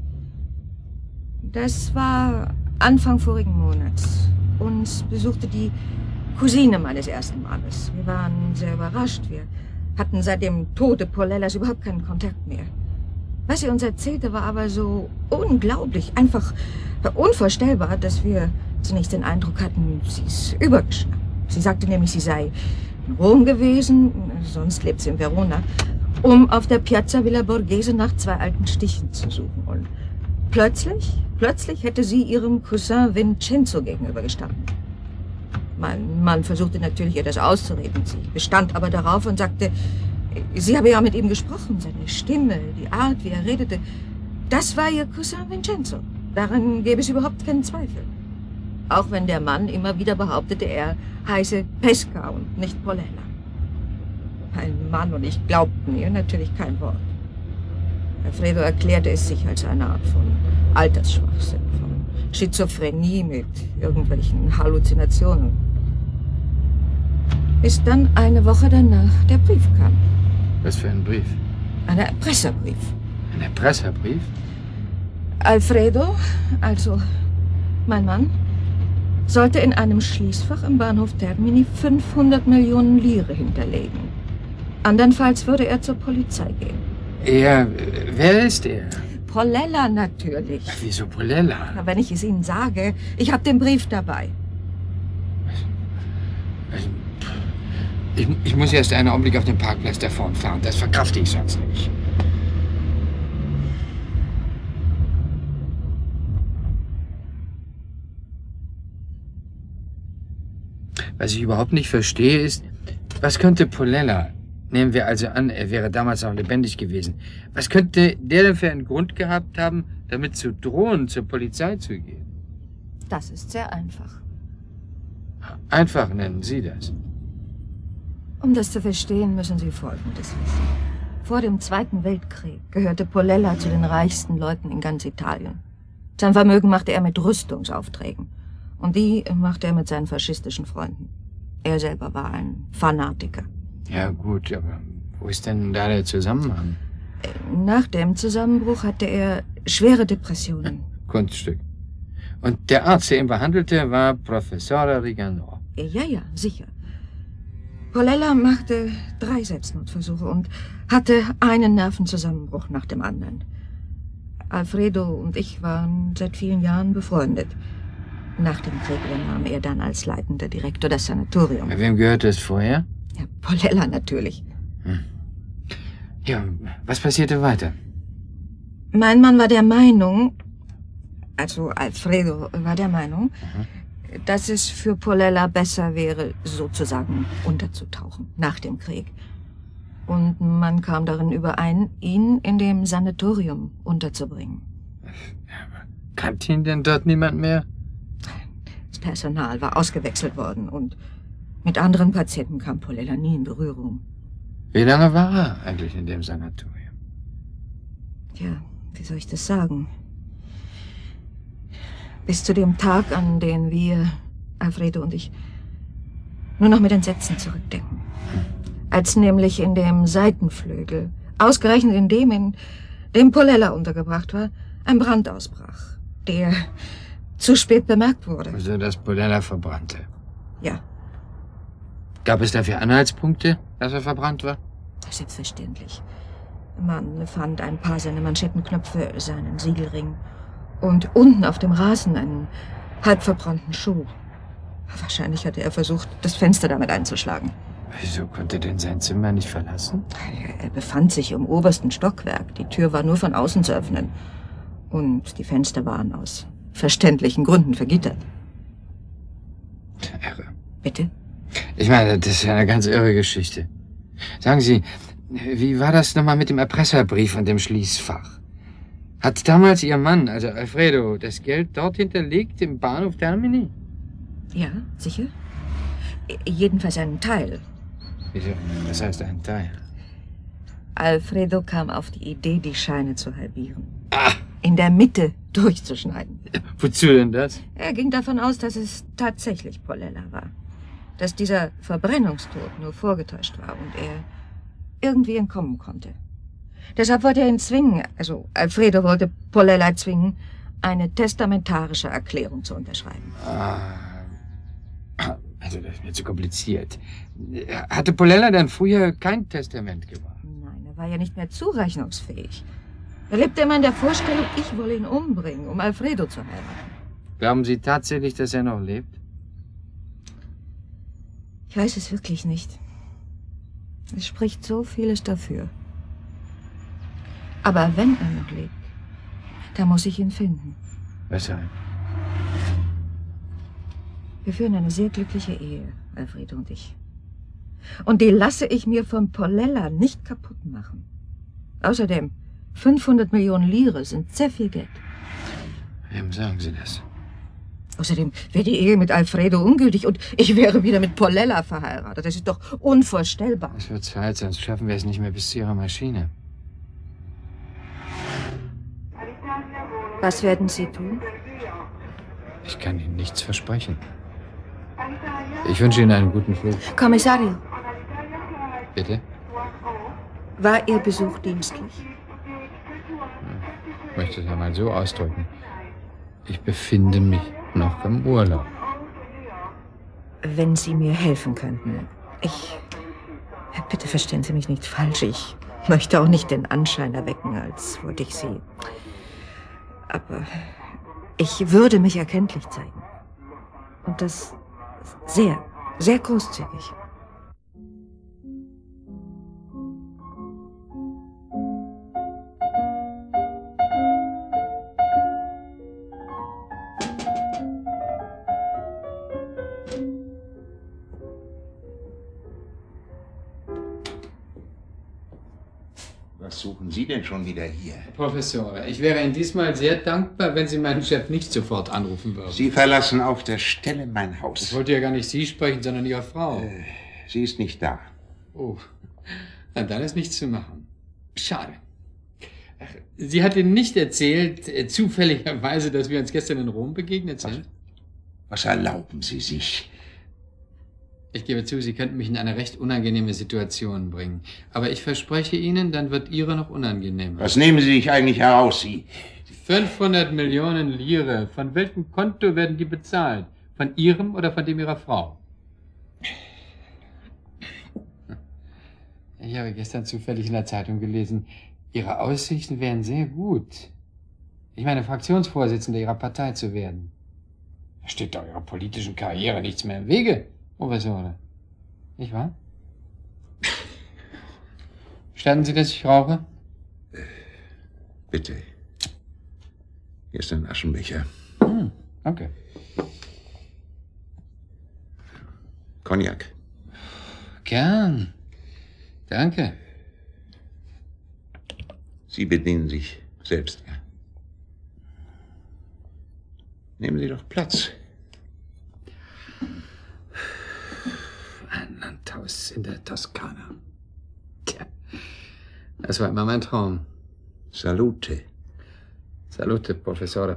Das war Anfang vorigen Monats. Uns besuchte die Cousine meines ersten Mannes. Wir waren sehr überrascht. Wir hatten seit dem Tode Polellas überhaupt keinen Kontakt mehr. Was sie uns erzählte, war aber so unglaublich, einfach unvorstellbar, dass wir zunächst den Eindruck hatten, sie ist übergeschnappt. Sie sagte nämlich, sie sei in Rom gewesen, sonst lebt sie in Verona, um auf der Piazza Villa Borghese nach zwei alten Stichen zu suchen. Und plötzlich, plötzlich hätte sie ihrem Cousin Vincenzo gegenübergestanden. Mein Mann versuchte natürlich, ihr das auszureden. Sie bestand aber darauf und sagte, sie habe ja mit ihm gesprochen. Seine Stimme, die Art, wie er redete, das war ihr Cousin Vincenzo. Daran gäbe es überhaupt keinen Zweifel. Auch wenn der Mann immer wieder behauptete, er heiße Pesca und nicht Polella. Mein Mann und ich glaubten ihr natürlich kein Wort. Alfredo erklärte es sich als eine Art von Altersschwachsinn, von Schizophrenie mit irgendwelchen Halluzinationen. Bis dann eine Woche danach der Brief kam. Was für ein Brief? Ein Erpresserbrief. Ein Erpresserbrief? Alfredo, also mein Mann, sollte in einem Schließfach im Bahnhof Termini fünfhundert Millionen Lire hinterlegen. Andernfalls würde er zur Polizei gehen. Er, wer ist er? Polella natürlich. Ach, wieso Polella? Na, wenn ich es Ihnen sage, ich habe den Brief dabei. Ich, ich muss erst einen Augenblick auf den Parkplatz da vorn fahren. Das verkrafte ich sonst nicht. Was ich überhaupt nicht verstehe, ist, was könnte Polella, nehmen wir also an, er wäre damals noch lebendig gewesen, was könnte der denn für einen Grund gehabt haben, damit zu drohen, zur Polizei zu gehen? Das ist sehr einfach. Einfach nennen Sie das. Um das zu verstehen, müssen Sie Folgendes wissen. Vor dem Zweiten Weltkrieg gehörte Polella zu den reichsten Leuten in ganz Italien. Sein Vermögen machte er mit Rüstungsaufträgen. Und die machte er mit seinen faschistischen Freunden. Er selber war ein Fanatiker. Ja gut, aber wo ist denn da der Zusammenhang? Nach dem Zusammenbruch hatte er schwere Depressionen. Kunststück. Und der Arzt, der ihn behandelte, war Professor Regano. Ja, ja, sicher. Polella machte drei Selbstmordversuche und hatte einen Nervenzusammenbruch nach dem anderen. Alfredo und ich waren seit vielen Jahren befreundet. Nach dem Krieg übernahm er dann als leitender Direktor das Sanatorium. Wem gehörte es vorher? Ja, Polella natürlich. Hm. Ja, was passierte weiter? Mein Mann war der Meinung, also Alfredo war der Meinung, mhm. dass es für Polella besser wäre, sozusagen unterzutauchen nach dem Krieg. Und man kam darin überein, ihn in dem Sanatorium unterzubringen. Kannte ihn denn dort niemand mehr? Das Personal war ausgewechselt worden und mit anderen Patienten kam Polella nie in Berührung. Wie lange war er eigentlich in dem Sanatorium? Ja, wie soll ich das sagen? Bis zu dem Tag, an den wir, Alfredo und ich, nur noch mit Entsetzen zurückdenken. Als nämlich in dem Seitenflügel, ausgerechnet in dem, in dem Polella untergebracht war, ein Brand ausbrach, der zu spät bemerkt wurde. Also, dass Polella verbrannte? Ja. Gab es dafür Anhaltspunkte, dass er verbrannt war? Selbstverständlich. Man fand ein paar seiner Manschettenknöpfe, seinen Siegelring und unten auf dem Rasen einen halb verbrannten Schuh. Wahrscheinlich hatte er versucht, das Fenster damit einzuschlagen. Wieso konnte er denn sein Zimmer nicht verlassen? Er befand sich im obersten Stockwerk. Die Tür war nur von außen zu öffnen. Und die Fenster waren aus verständlichen Gründen vergittert. Irre. Bitte? Ich meine, das ist ja eine ganz irre Geschichte. Sagen Sie, wie war das nochmal mit dem Erpresserbrief und dem Schließfach? Hat damals Ihr Mann, also Alfredo, das Geld dort hinterlegt im Bahnhof Termini? Ja, sicher. Jedenfalls einen Teil. Wieso? Was heißt ein Teil? Alfredo kam auf die Idee, die Scheine zu halbieren. Ah. In der Mitte durchzuschneiden. Wozu denn das? Er ging davon aus, dass es tatsächlich Polella war. Dass dieser Verbrennungstod nur vorgetäuscht war und er irgendwie entkommen konnte. Deshalb wollte er ihn zwingen, also Alfredo wollte Polella zwingen, eine testamentarische Erklärung zu unterschreiben. Ah. Also, das ist mir zu kompliziert. Hatte Polella dann früher kein Testament gemacht? Nein, er war ja nicht mehr zurechnungsfähig. Er lebte immer in der Vorstellung, ich wolle ihn umbringen, um Alfredo zu heiraten. Glauben Sie tatsächlich, dass er noch lebt? Ich weiß es wirklich nicht. Es spricht so vieles dafür. Aber wenn er noch lebt, dann muss ich ihn finden. Weshalb? Wir führen eine sehr glückliche Ehe, Alfredo und ich. Und die lasse ich mir von Polella nicht kaputt machen. Außerdem, fünfhundert Millionen Lire sind sehr viel Geld. Wem sagen Sie das? Außerdem wäre die Ehe mit Alfredo ungültig und ich wäre wieder mit Polella verheiratet. Das ist doch unvorstellbar. Es wird Zeit, sonst schaffen wir es nicht mehr bis zu Ihrer Maschine. Was werden Sie tun? Ich kann Ihnen nichts versprechen. Ich wünsche Ihnen einen guten Flug. Kommissario, Bitte? war Ihr Besuch dienstlich? Ich möchte es einmal so ausdrücken. Ich befinde mich noch im Urlaub. Wenn Sie mir helfen könnten. Ich... Bitte verstehen Sie mich nicht falsch. Ich möchte auch nicht den Anschein erwecken, als wollte ich Sie... Aber ich würde mich erkenntlich zeigen. Und das sehr, sehr großzügig. Was suchen Sie denn schon wieder hier? Professor, ich wäre Ihnen diesmal sehr dankbar, wenn Sie meinen Chef nicht sofort anrufen würden. Sie verlassen auf der Stelle mein Haus. Ich wollte ja gar nicht Sie sprechen, sondern Ihre Frau. Äh, sie ist nicht da. Oh, na, dann ist nichts zu machen. Schade. Ach, Sie hat Ihnen nicht erzählt, äh, zufälligerweise, dass wir uns gestern in Rom begegnet sind? Was, was erlauben Sie sich? Ich gebe zu, Sie könnten mich in eine recht unangenehme Situation bringen. Aber ich verspreche Ihnen, dann wird Ihre noch unangenehmer. Was nehmen Sie sich eigentlich heraus, Sie? fünfhundert Millionen Lire. Von welchem Konto werden die bezahlt? Von Ihrem oder von dem Ihrer Frau? Ich habe gestern zufällig in der Zeitung gelesen, Ihre Aussichten wären sehr gut. Ich meine, Fraktionsvorsitzender Ihrer Partei zu werden. Da steht doch Ihrer politischen Karriere nichts mehr im Wege, Professor. Nicht wahr? Statten Sie, dass ich rauche? Bitte. Hier ist ein Aschenbecher. Hm, danke. Cognac. Gern. Danke. Sie bedienen sich selbst, ja. Nehmen Sie doch Platz. Ein Landhaus in der Toskana. Tja, das war immer mein Traum. Salute. Salute, Professore.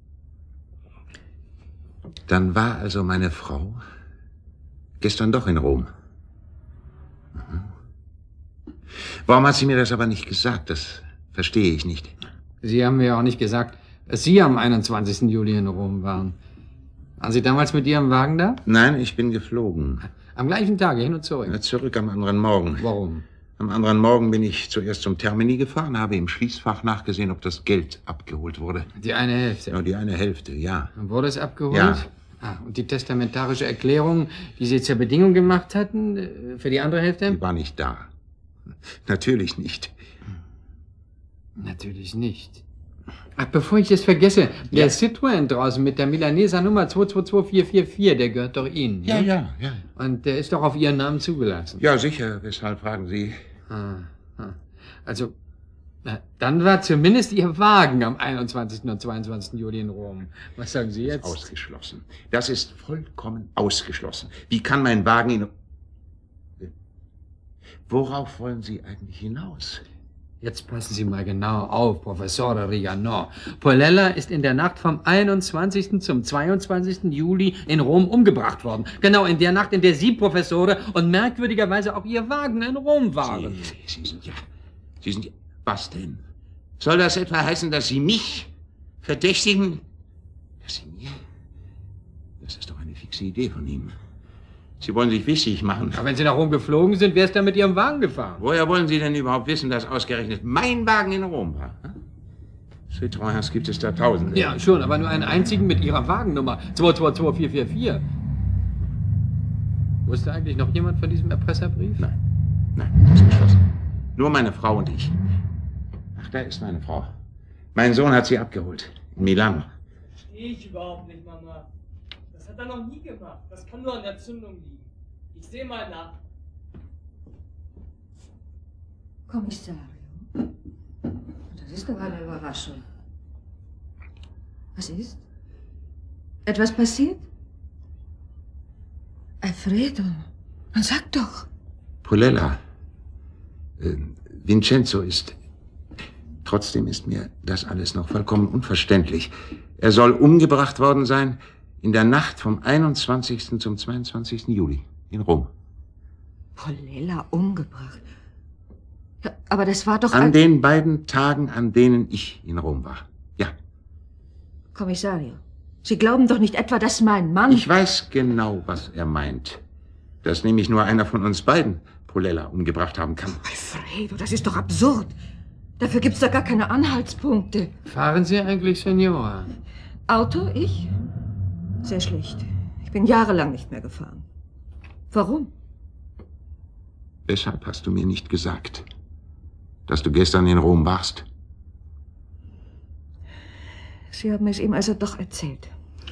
Dann war also meine Frau gestern doch in Rom. Mhm. Warum hat sie mir das aber nicht gesagt? Das verstehe ich nicht. Sie haben mir auch nicht gesagt, dass Sie am einundzwanzigsten Juli in Rom waren. Waren Sie damals mit Ihrem Wagen da? Nein, ich bin geflogen. Am gleichen Tag, hin und zurück? Ja, zurück am anderen Morgen. Warum? Am anderen Morgen bin ich zuerst zum Termini gefahren, habe im Schließfach nachgesehen, ob das Geld abgeholt wurde. Die eine Hälfte? Ja, die eine Hälfte, ja. Und wurde es abgeholt? Ja. Ah, und die testamentarische Erklärung, die Sie zur Bedingung gemacht hatten, äh, für die andere Hälfte? Die war nicht da. Natürlich nicht. Natürlich nicht. Ach, bevor ich das vergesse, der ja. Citroën draußen mit der Milaneser Nummer zwei zwei zwei vier vier vier, der gehört doch Ihnen. Ja, ne? ja, ja. Und der ist doch auf Ihren Namen zugelassen. Ja, sicher. Weshalb fragen Sie? Ah, ah. Also, na, dann war zumindest Ihr Wagen am einundzwanzigsten und zweiundzwanzigsten Juli in Rom. Was sagen Sie jetzt? Ausgeschlossen. Das ist vollkommen ausgeschlossen. Wie kann mein Wagen in... Worauf wollen Sie eigentlich hinaus? Jetzt passen Sie mal genau auf, Professor Rigano. Polella ist in der Nacht vom einundzwanzigsten zum zweiundzwanzigsten Juli in Rom umgebracht worden. Genau in der Nacht, in der Sie, Professore, und merkwürdigerweise auch Ihr Wagen in Rom waren. Sie, Sie sind ja... Sie sind ja... Was denn? Soll das etwa heißen, dass Sie mich verdächtigen? Dass Sie mir... Das ist doch eine fixe Idee von Ihnen. Sie wollen sich wichtig machen. Aber wenn Sie nach Rom geflogen sind, wer ist dann mit Ihrem Wagen gefahren? Woher wollen Sie denn überhaupt wissen, dass ausgerechnet mein Wagen in Rom war? Citroëns gibt es da tausende. Ja, schon, aber nur einen einzigen mit Ihrer Wagennummer. zwei zwei zwei vier vier vier. Wusste eigentlich noch jemand von diesem Erpresserbrief? Nein. Nein, ausgeschlossen. Nur meine Frau und ich. Ach, da ist meine Frau. Mein Sohn hat sie abgeholt. In Milano. Ich überhaupt nicht, Mama. Das hat er noch nie gemacht. Das kann nur an der Zündung liegen. Ich sehe mal nach. Kommissario. Das ist doch eine Überraschung. Was ist? Etwas passiert? Alfredo, man sagt doch. Polella. Äh, Vincenzo ist... Trotzdem ist mir das alles noch vollkommen unverständlich. Er soll umgebracht worden sein in der Nacht vom einundzwanzigsten zum zweiundzwanzigsten Juli in Rom. Polella umgebracht? Ja, aber das war doch... An ein... den beiden Tagen, an denen ich in Rom war. Ja. Kommissario, Sie glauben doch nicht etwa, dass mein Mann... Ich weiß genau, was er meint. Dass nämlich nur einer von uns beiden Polella umgebracht haben kann. Alfredo, das ist doch absurd. Dafür gibt's doch gar keine Anhaltspunkte. Fahren Sie eigentlich, Senora? Auto, ich? Sehr schlecht. Ich bin jahrelang nicht mehr gefahren. Warum? Weshalb hast du mir nicht gesagt, dass du gestern in Rom warst? Sie haben es ihm also doch erzählt.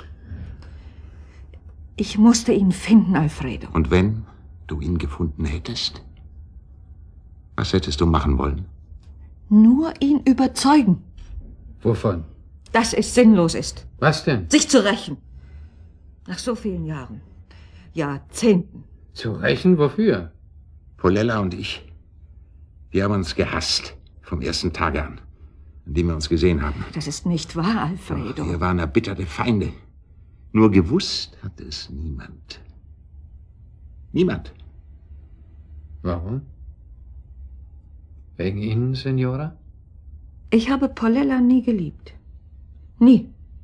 Ich musste ihn finden, Alfredo. Und wenn du ihn gefunden hättest? Was hättest du machen wollen? Nur ihn überzeugen. Wovon? Dass es sinnlos ist. Was denn? Sich zu rächen. Nach so vielen Jahren. Jahrzehnten. Zu rächen? Wofür? Polella und ich, wir haben uns gehasst. Vom ersten Tage an, an dem wir uns gesehen haben. Das ist nicht wahr, Alfredo. Doch, wir waren erbitterte Feinde. Nur gewusst hatte es niemand. Niemand. Warum? Wegen Ihnen, Senora? Ich habe Polella nie geliebt. Nie.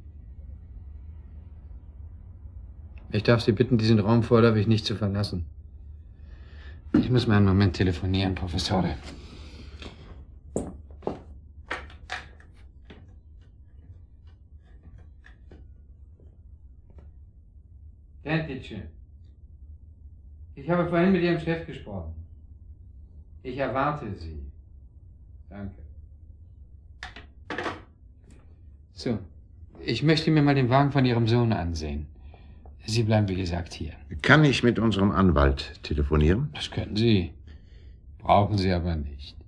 Ich darf Sie bitten, diesen Raum vorläufig nicht zu verlassen. Ich muss mal einen Moment telefonieren, Professore. Dentice. Ich habe vorhin mit Ihrem Chef gesprochen. Ich erwarte Sie. Danke. So, ich möchte mir mal den Wagen von Ihrem Sohn ansehen. Sie bleiben, wie gesagt, hier. Kann ich mit unserem Anwalt telefonieren? Das können Sie. Brauchen Sie aber nicht.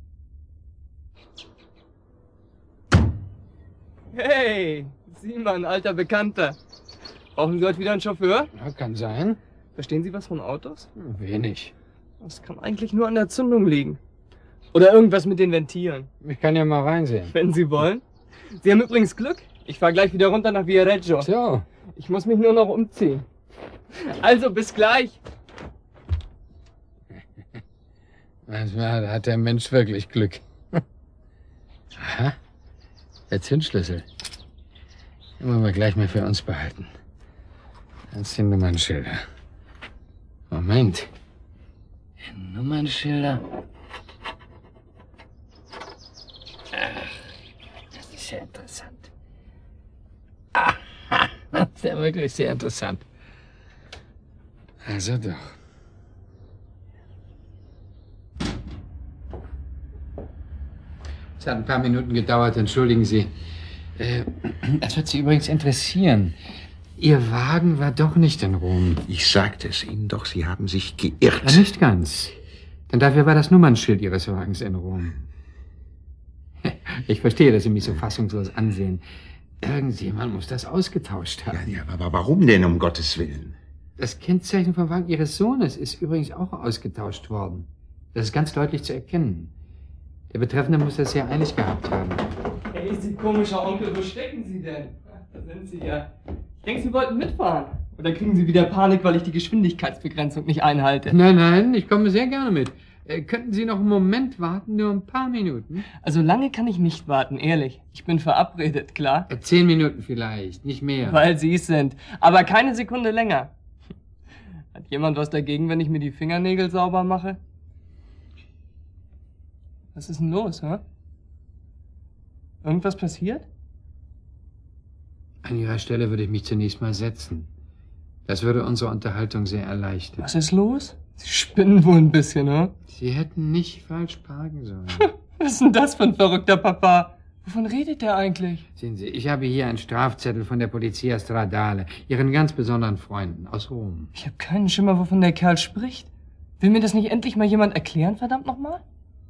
Hey, Simon, alter Bekannter. Brauchen Sie heute wieder einen Chauffeur? Ja, kann sein. Verstehen Sie was von Autos? Wenig. Das kann eigentlich nur an der Zündung liegen. Oder irgendwas mit den Ventilen. Ich kann ja mal reinsehen. Wenn Sie wollen. Sie haben übrigens Glück. Ich fahre gleich wieder runter nach Viareggio. So. Ich muss mich nur noch umziehen. Also, bis gleich. Manchmal hat der Mensch wirklich Glück. Aha. Der Zündschlüssel. Den wollen wir gleich mal für uns behalten. Ganz die Nummernschilder. Moment. Nummernschilder. Ach, das ist ja interessant. Aha, das ist ja wirklich sehr interessant. Also doch. Es hat ein paar Minuten gedauert, entschuldigen Sie. Äh, das wird Sie übrigens interessieren. Ihr Wagen war doch nicht in Rom. Ich sagte es Ihnen doch, Sie haben sich geirrt. Ja, nicht ganz. Denn dafür war das Nummernschild Ihres Wagens in Rom. Ich verstehe, dass Sie mich so fassungslos ansehen. Irgendjemand muss das ausgetauscht haben. Ja, ja, aber warum denn, um Gottes Willen? Das Kennzeichen vom Wagen Ihres Sohnes ist übrigens auch ausgetauscht worden. Das ist ganz deutlich zu erkennen. Der Betreffende muss das sehr eilig gehabt haben. Hey, Sie komischer Onkel, wo stecken Sie denn? Ach, da sind Sie ja. Ich denke, Sie wollten mitfahren. Oder kriegen Sie wieder Panik, weil ich die Geschwindigkeitsbegrenzung nicht einhalte? Nein, nein, ich komme sehr gerne mit. Äh, könnten Sie noch einen Moment warten, nur ein paar Minuten? Also lange kann ich nicht warten, ehrlich. Ich bin verabredet, klar? Äh, zehn Minuten vielleicht, nicht mehr. Weil Sie es sind. Aber keine Sekunde länger. Hat jemand was dagegen, wenn ich mir die Fingernägel sauber mache? Was ist denn los, hä? Irgendwas passiert? An Ihrer Stelle würde ich mich zunächst mal setzen. Das würde unsere Unterhaltung sehr erleichtern. Was ist los? Sie spinnen wohl ein bisschen, ne? Sie hätten nicht falsch parken sollen. Was ist denn das für ein verrückter Papa? Wovon redet der eigentlich? Sehen Sie, ich habe hier einen Strafzettel von der Polizia Stradale, Ihren ganz besonderen Freunden aus Rom. Ich habe keinen Schimmer, wovon der Kerl spricht. Will mir das nicht endlich mal jemand erklären, verdammt nochmal?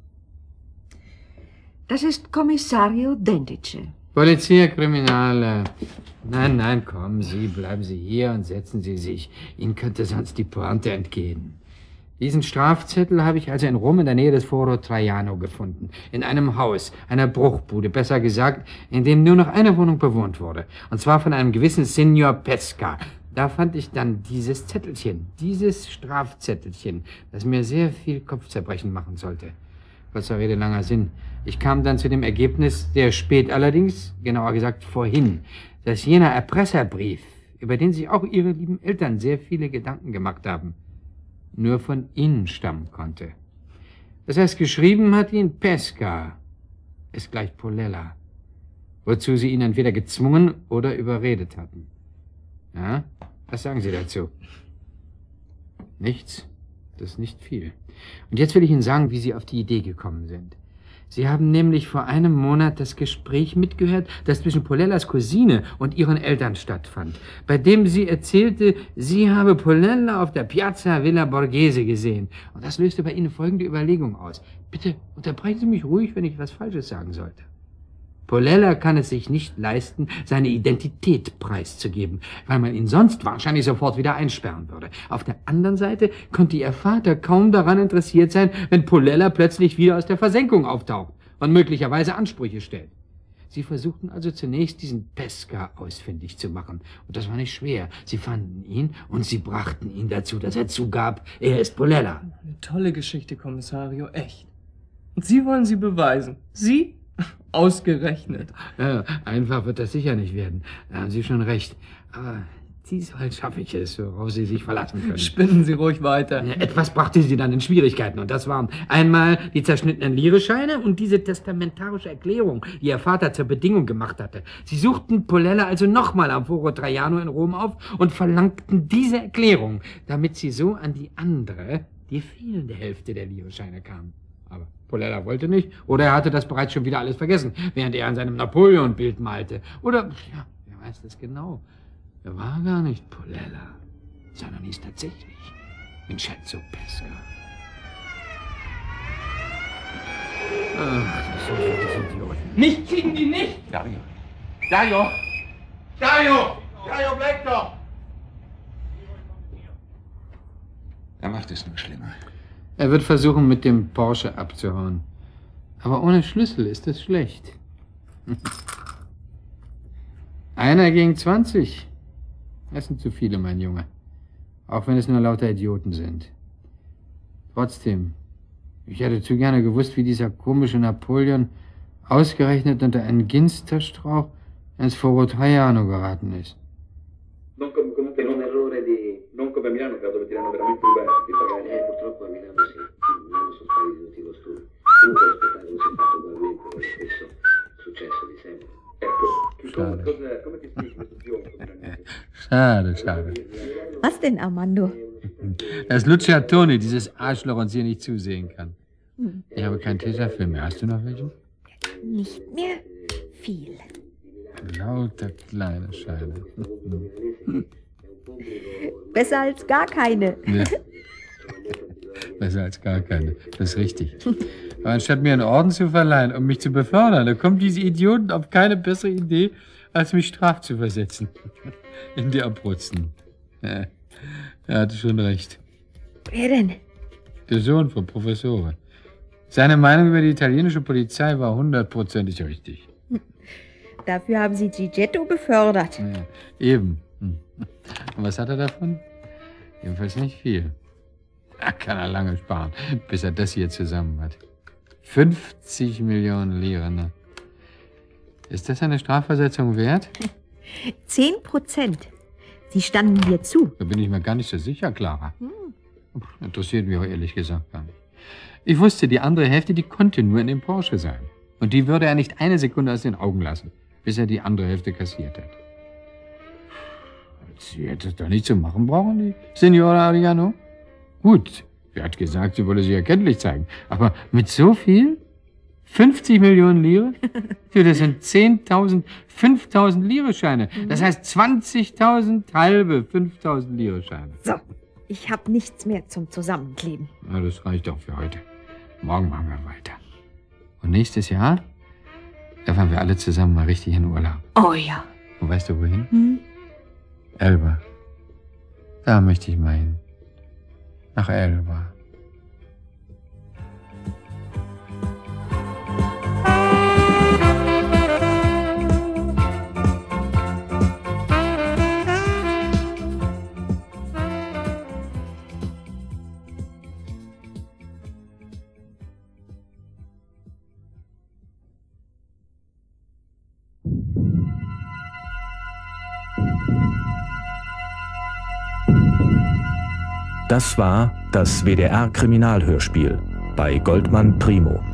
Das ist Kommissario Dentice. Polizia Kriminale. Nein, nein, kommen Sie, bleiben Sie hier und setzen Sie sich. Ihnen könnte sonst die Pointe entgehen. Diesen Strafzettel habe ich also in Rom in der Nähe des Foro Traiano gefunden. In einem Haus, einer Bruchbude, besser gesagt, in dem nur noch eine Wohnung bewohnt wurde. Und zwar von einem gewissen Signor Pesca. Da fand ich dann dieses Zettelchen, dieses Strafzettelchen, das mir sehr viel Kopfzerbrechen machen sollte. Kurzer Rede, langer Sinn. Ich kam dann zu dem Ergebnis, sehr spät allerdings, genauer gesagt vorhin, dass jener Erpresserbrief, über den sich auch Ihre lieben Eltern sehr viele Gedanken gemacht haben, nur von Ihnen stammen konnte. Das heißt, geschrieben hat ihn Pesca, ist gleich Polella, wozu Sie ihn entweder gezwungen oder überredet hatten. Ja, was sagen Sie dazu? Nichts? Das ist nicht viel. Und jetzt will ich Ihnen sagen, wie Sie auf die Idee gekommen sind. Sie haben nämlich vor einem Monat das Gespräch mitgehört, das zwischen Polellas Cousine und ihren Eltern stattfand, bei dem sie erzählte, sie habe Polella auf der Piazza Villa Borghese gesehen. Und das löste bei Ihnen folgende Überlegung aus. Bitte unterbrechen Sie mich ruhig, wenn ich was Falsches sagen sollte. Polella kann es sich nicht leisten, seine Identität preiszugeben, weil man ihn sonst wahrscheinlich sofort wieder einsperren würde. Auf der anderen Seite konnte ihr Vater kaum daran interessiert sein, wenn Polella plötzlich wieder aus der Versenkung auftaucht und möglicherweise Ansprüche stellt. Sie versuchten also zunächst, diesen Pesca ausfindig zu machen. Und das war nicht schwer. Sie fanden ihn und sie brachten ihn dazu, dass er zugab, er ist Polella. Eine tolle Geschichte, Kommissario, echt. Und Sie wollen sie beweisen? Sie? Ausgerechnet. Ja, einfach wird das sicher nicht werden. Da haben Sie schon recht. Aber Diesmal schaffe ich es, worauf Sie sich verlassen können. Spinnen Sie ruhig weiter. Etwas brachte Sie dann in Schwierigkeiten. Und das waren einmal die zerschnittenen Lire-Scheine und diese testamentarische Erklärung, die Ihr Vater zur Bedingung gemacht hatte. Sie suchten Polella also nochmal am Foro Traiano in Rom auf und verlangten diese Erklärung, damit sie so an die andere, die fehlende Hälfte der Lire-Scheine kamen. Aber Polella wollte nicht, oder er hatte das bereits schon wieder alles vergessen, während er an seinem Napoleon-Bild malte. Oder, ja, wer weiß das genau. Er war gar nicht Polella, sondern hieß tatsächlich Vincenzo Pesca. Ach, das sind wirklich Idioten. Mich kriegen die nicht! Dario. Dario! Dario! Dario, bleib doch! Er macht es nur schlimmer. Er wird versuchen, mit dem Porsche abzuhauen. Aber ohne Schlüssel ist es schlecht. Einer gegen zwanzig. Das sind zu viele, mein Junge. Auch wenn es nur lauter Idioten sind. Trotzdem, ich hätte zu gerne gewusst, wie dieser komische Napoleon ausgerechnet unter einen Ginsterstrauch ins Foro Traiano geraten ist. Non come, comunque non errore di... non come a Milano che dove tirano veramente il bar di pagare. Eh, purtroppo a Milano sì, a Milano sono spariti tutti i costumi. Comunque lo spettacolo si è fatto ugualmente, lo stesso successo di sempre. Ecco, Schade. cosa, come ti spieghi questo trionfo? Schade, schade. Was denn, Armando? Dass Luciatoni, dieses Arschloch, uns hier nicht zusehen kann. Hm. Ich habe keinen Tesafilm mehr. Hast du noch welchen? Nicht mehr viel. Lauter kleine Scheine. Besser als gar keine. Ja. Besser als gar keine. Das ist richtig. Aber anstatt mir einen Orden zu verleihen, um mich zu befördern, da kommen diese Idioten auf keine bessere Idee, als mich straf zu versetzen. In die Abruzzen. Ja, er hatte schon recht. Wer denn? Der Sohn vom Professor. Seine Meinung über die italienische Polizei war hundertprozentig richtig. Dafür haben Sie Gigetto befördert. Ja, eben. Und was hat er davon? Jedenfalls nicht viel. Da kann er lange sparen, bis er das hier zusammen hat. fünfzig Millionen Lire, ne? Ist das eine Strafversetzung wert? Zehn Prozent. Sie standen dir zu. Da bin ich mir gar nicht so sicher, Clara. Hm. Interessiert mich auch ehrlich gesagt gar nicht. Ich wusste, die andere Hälfte, die konnte nur in dem Porsche sein. Und die würde er nicht eine Sekunde aus den Augen lassen, bis er die andere Hälfte kassiert hat. Sie hätte es doch nicht zu machen brauchen, die Signora Ariano. Gut, sie hat gesagt, sie wolle sich erkenntlich zeigen. Aber mit so viel? fünfzig Millionen Lire? Das sind zehntausend, fünftausend Lire-Scheine. Das heißt zwanzigtausend halbe fünftausend Lire-Scheine. So, ich habe nichts mehr zum Zusammenkleben. Na, das reicht auch für heute. Morgen machen wir weiter. Und nächstes Jahr, da fahren wir alle zusammen mal richtig in Urlaub. Oh ja. Und weißt du wohin? Hm? Elba. Da möchte ich mal hin. Nach Elba. Das war das W D R-Kriminalhörspiel bei Goldmann Primo.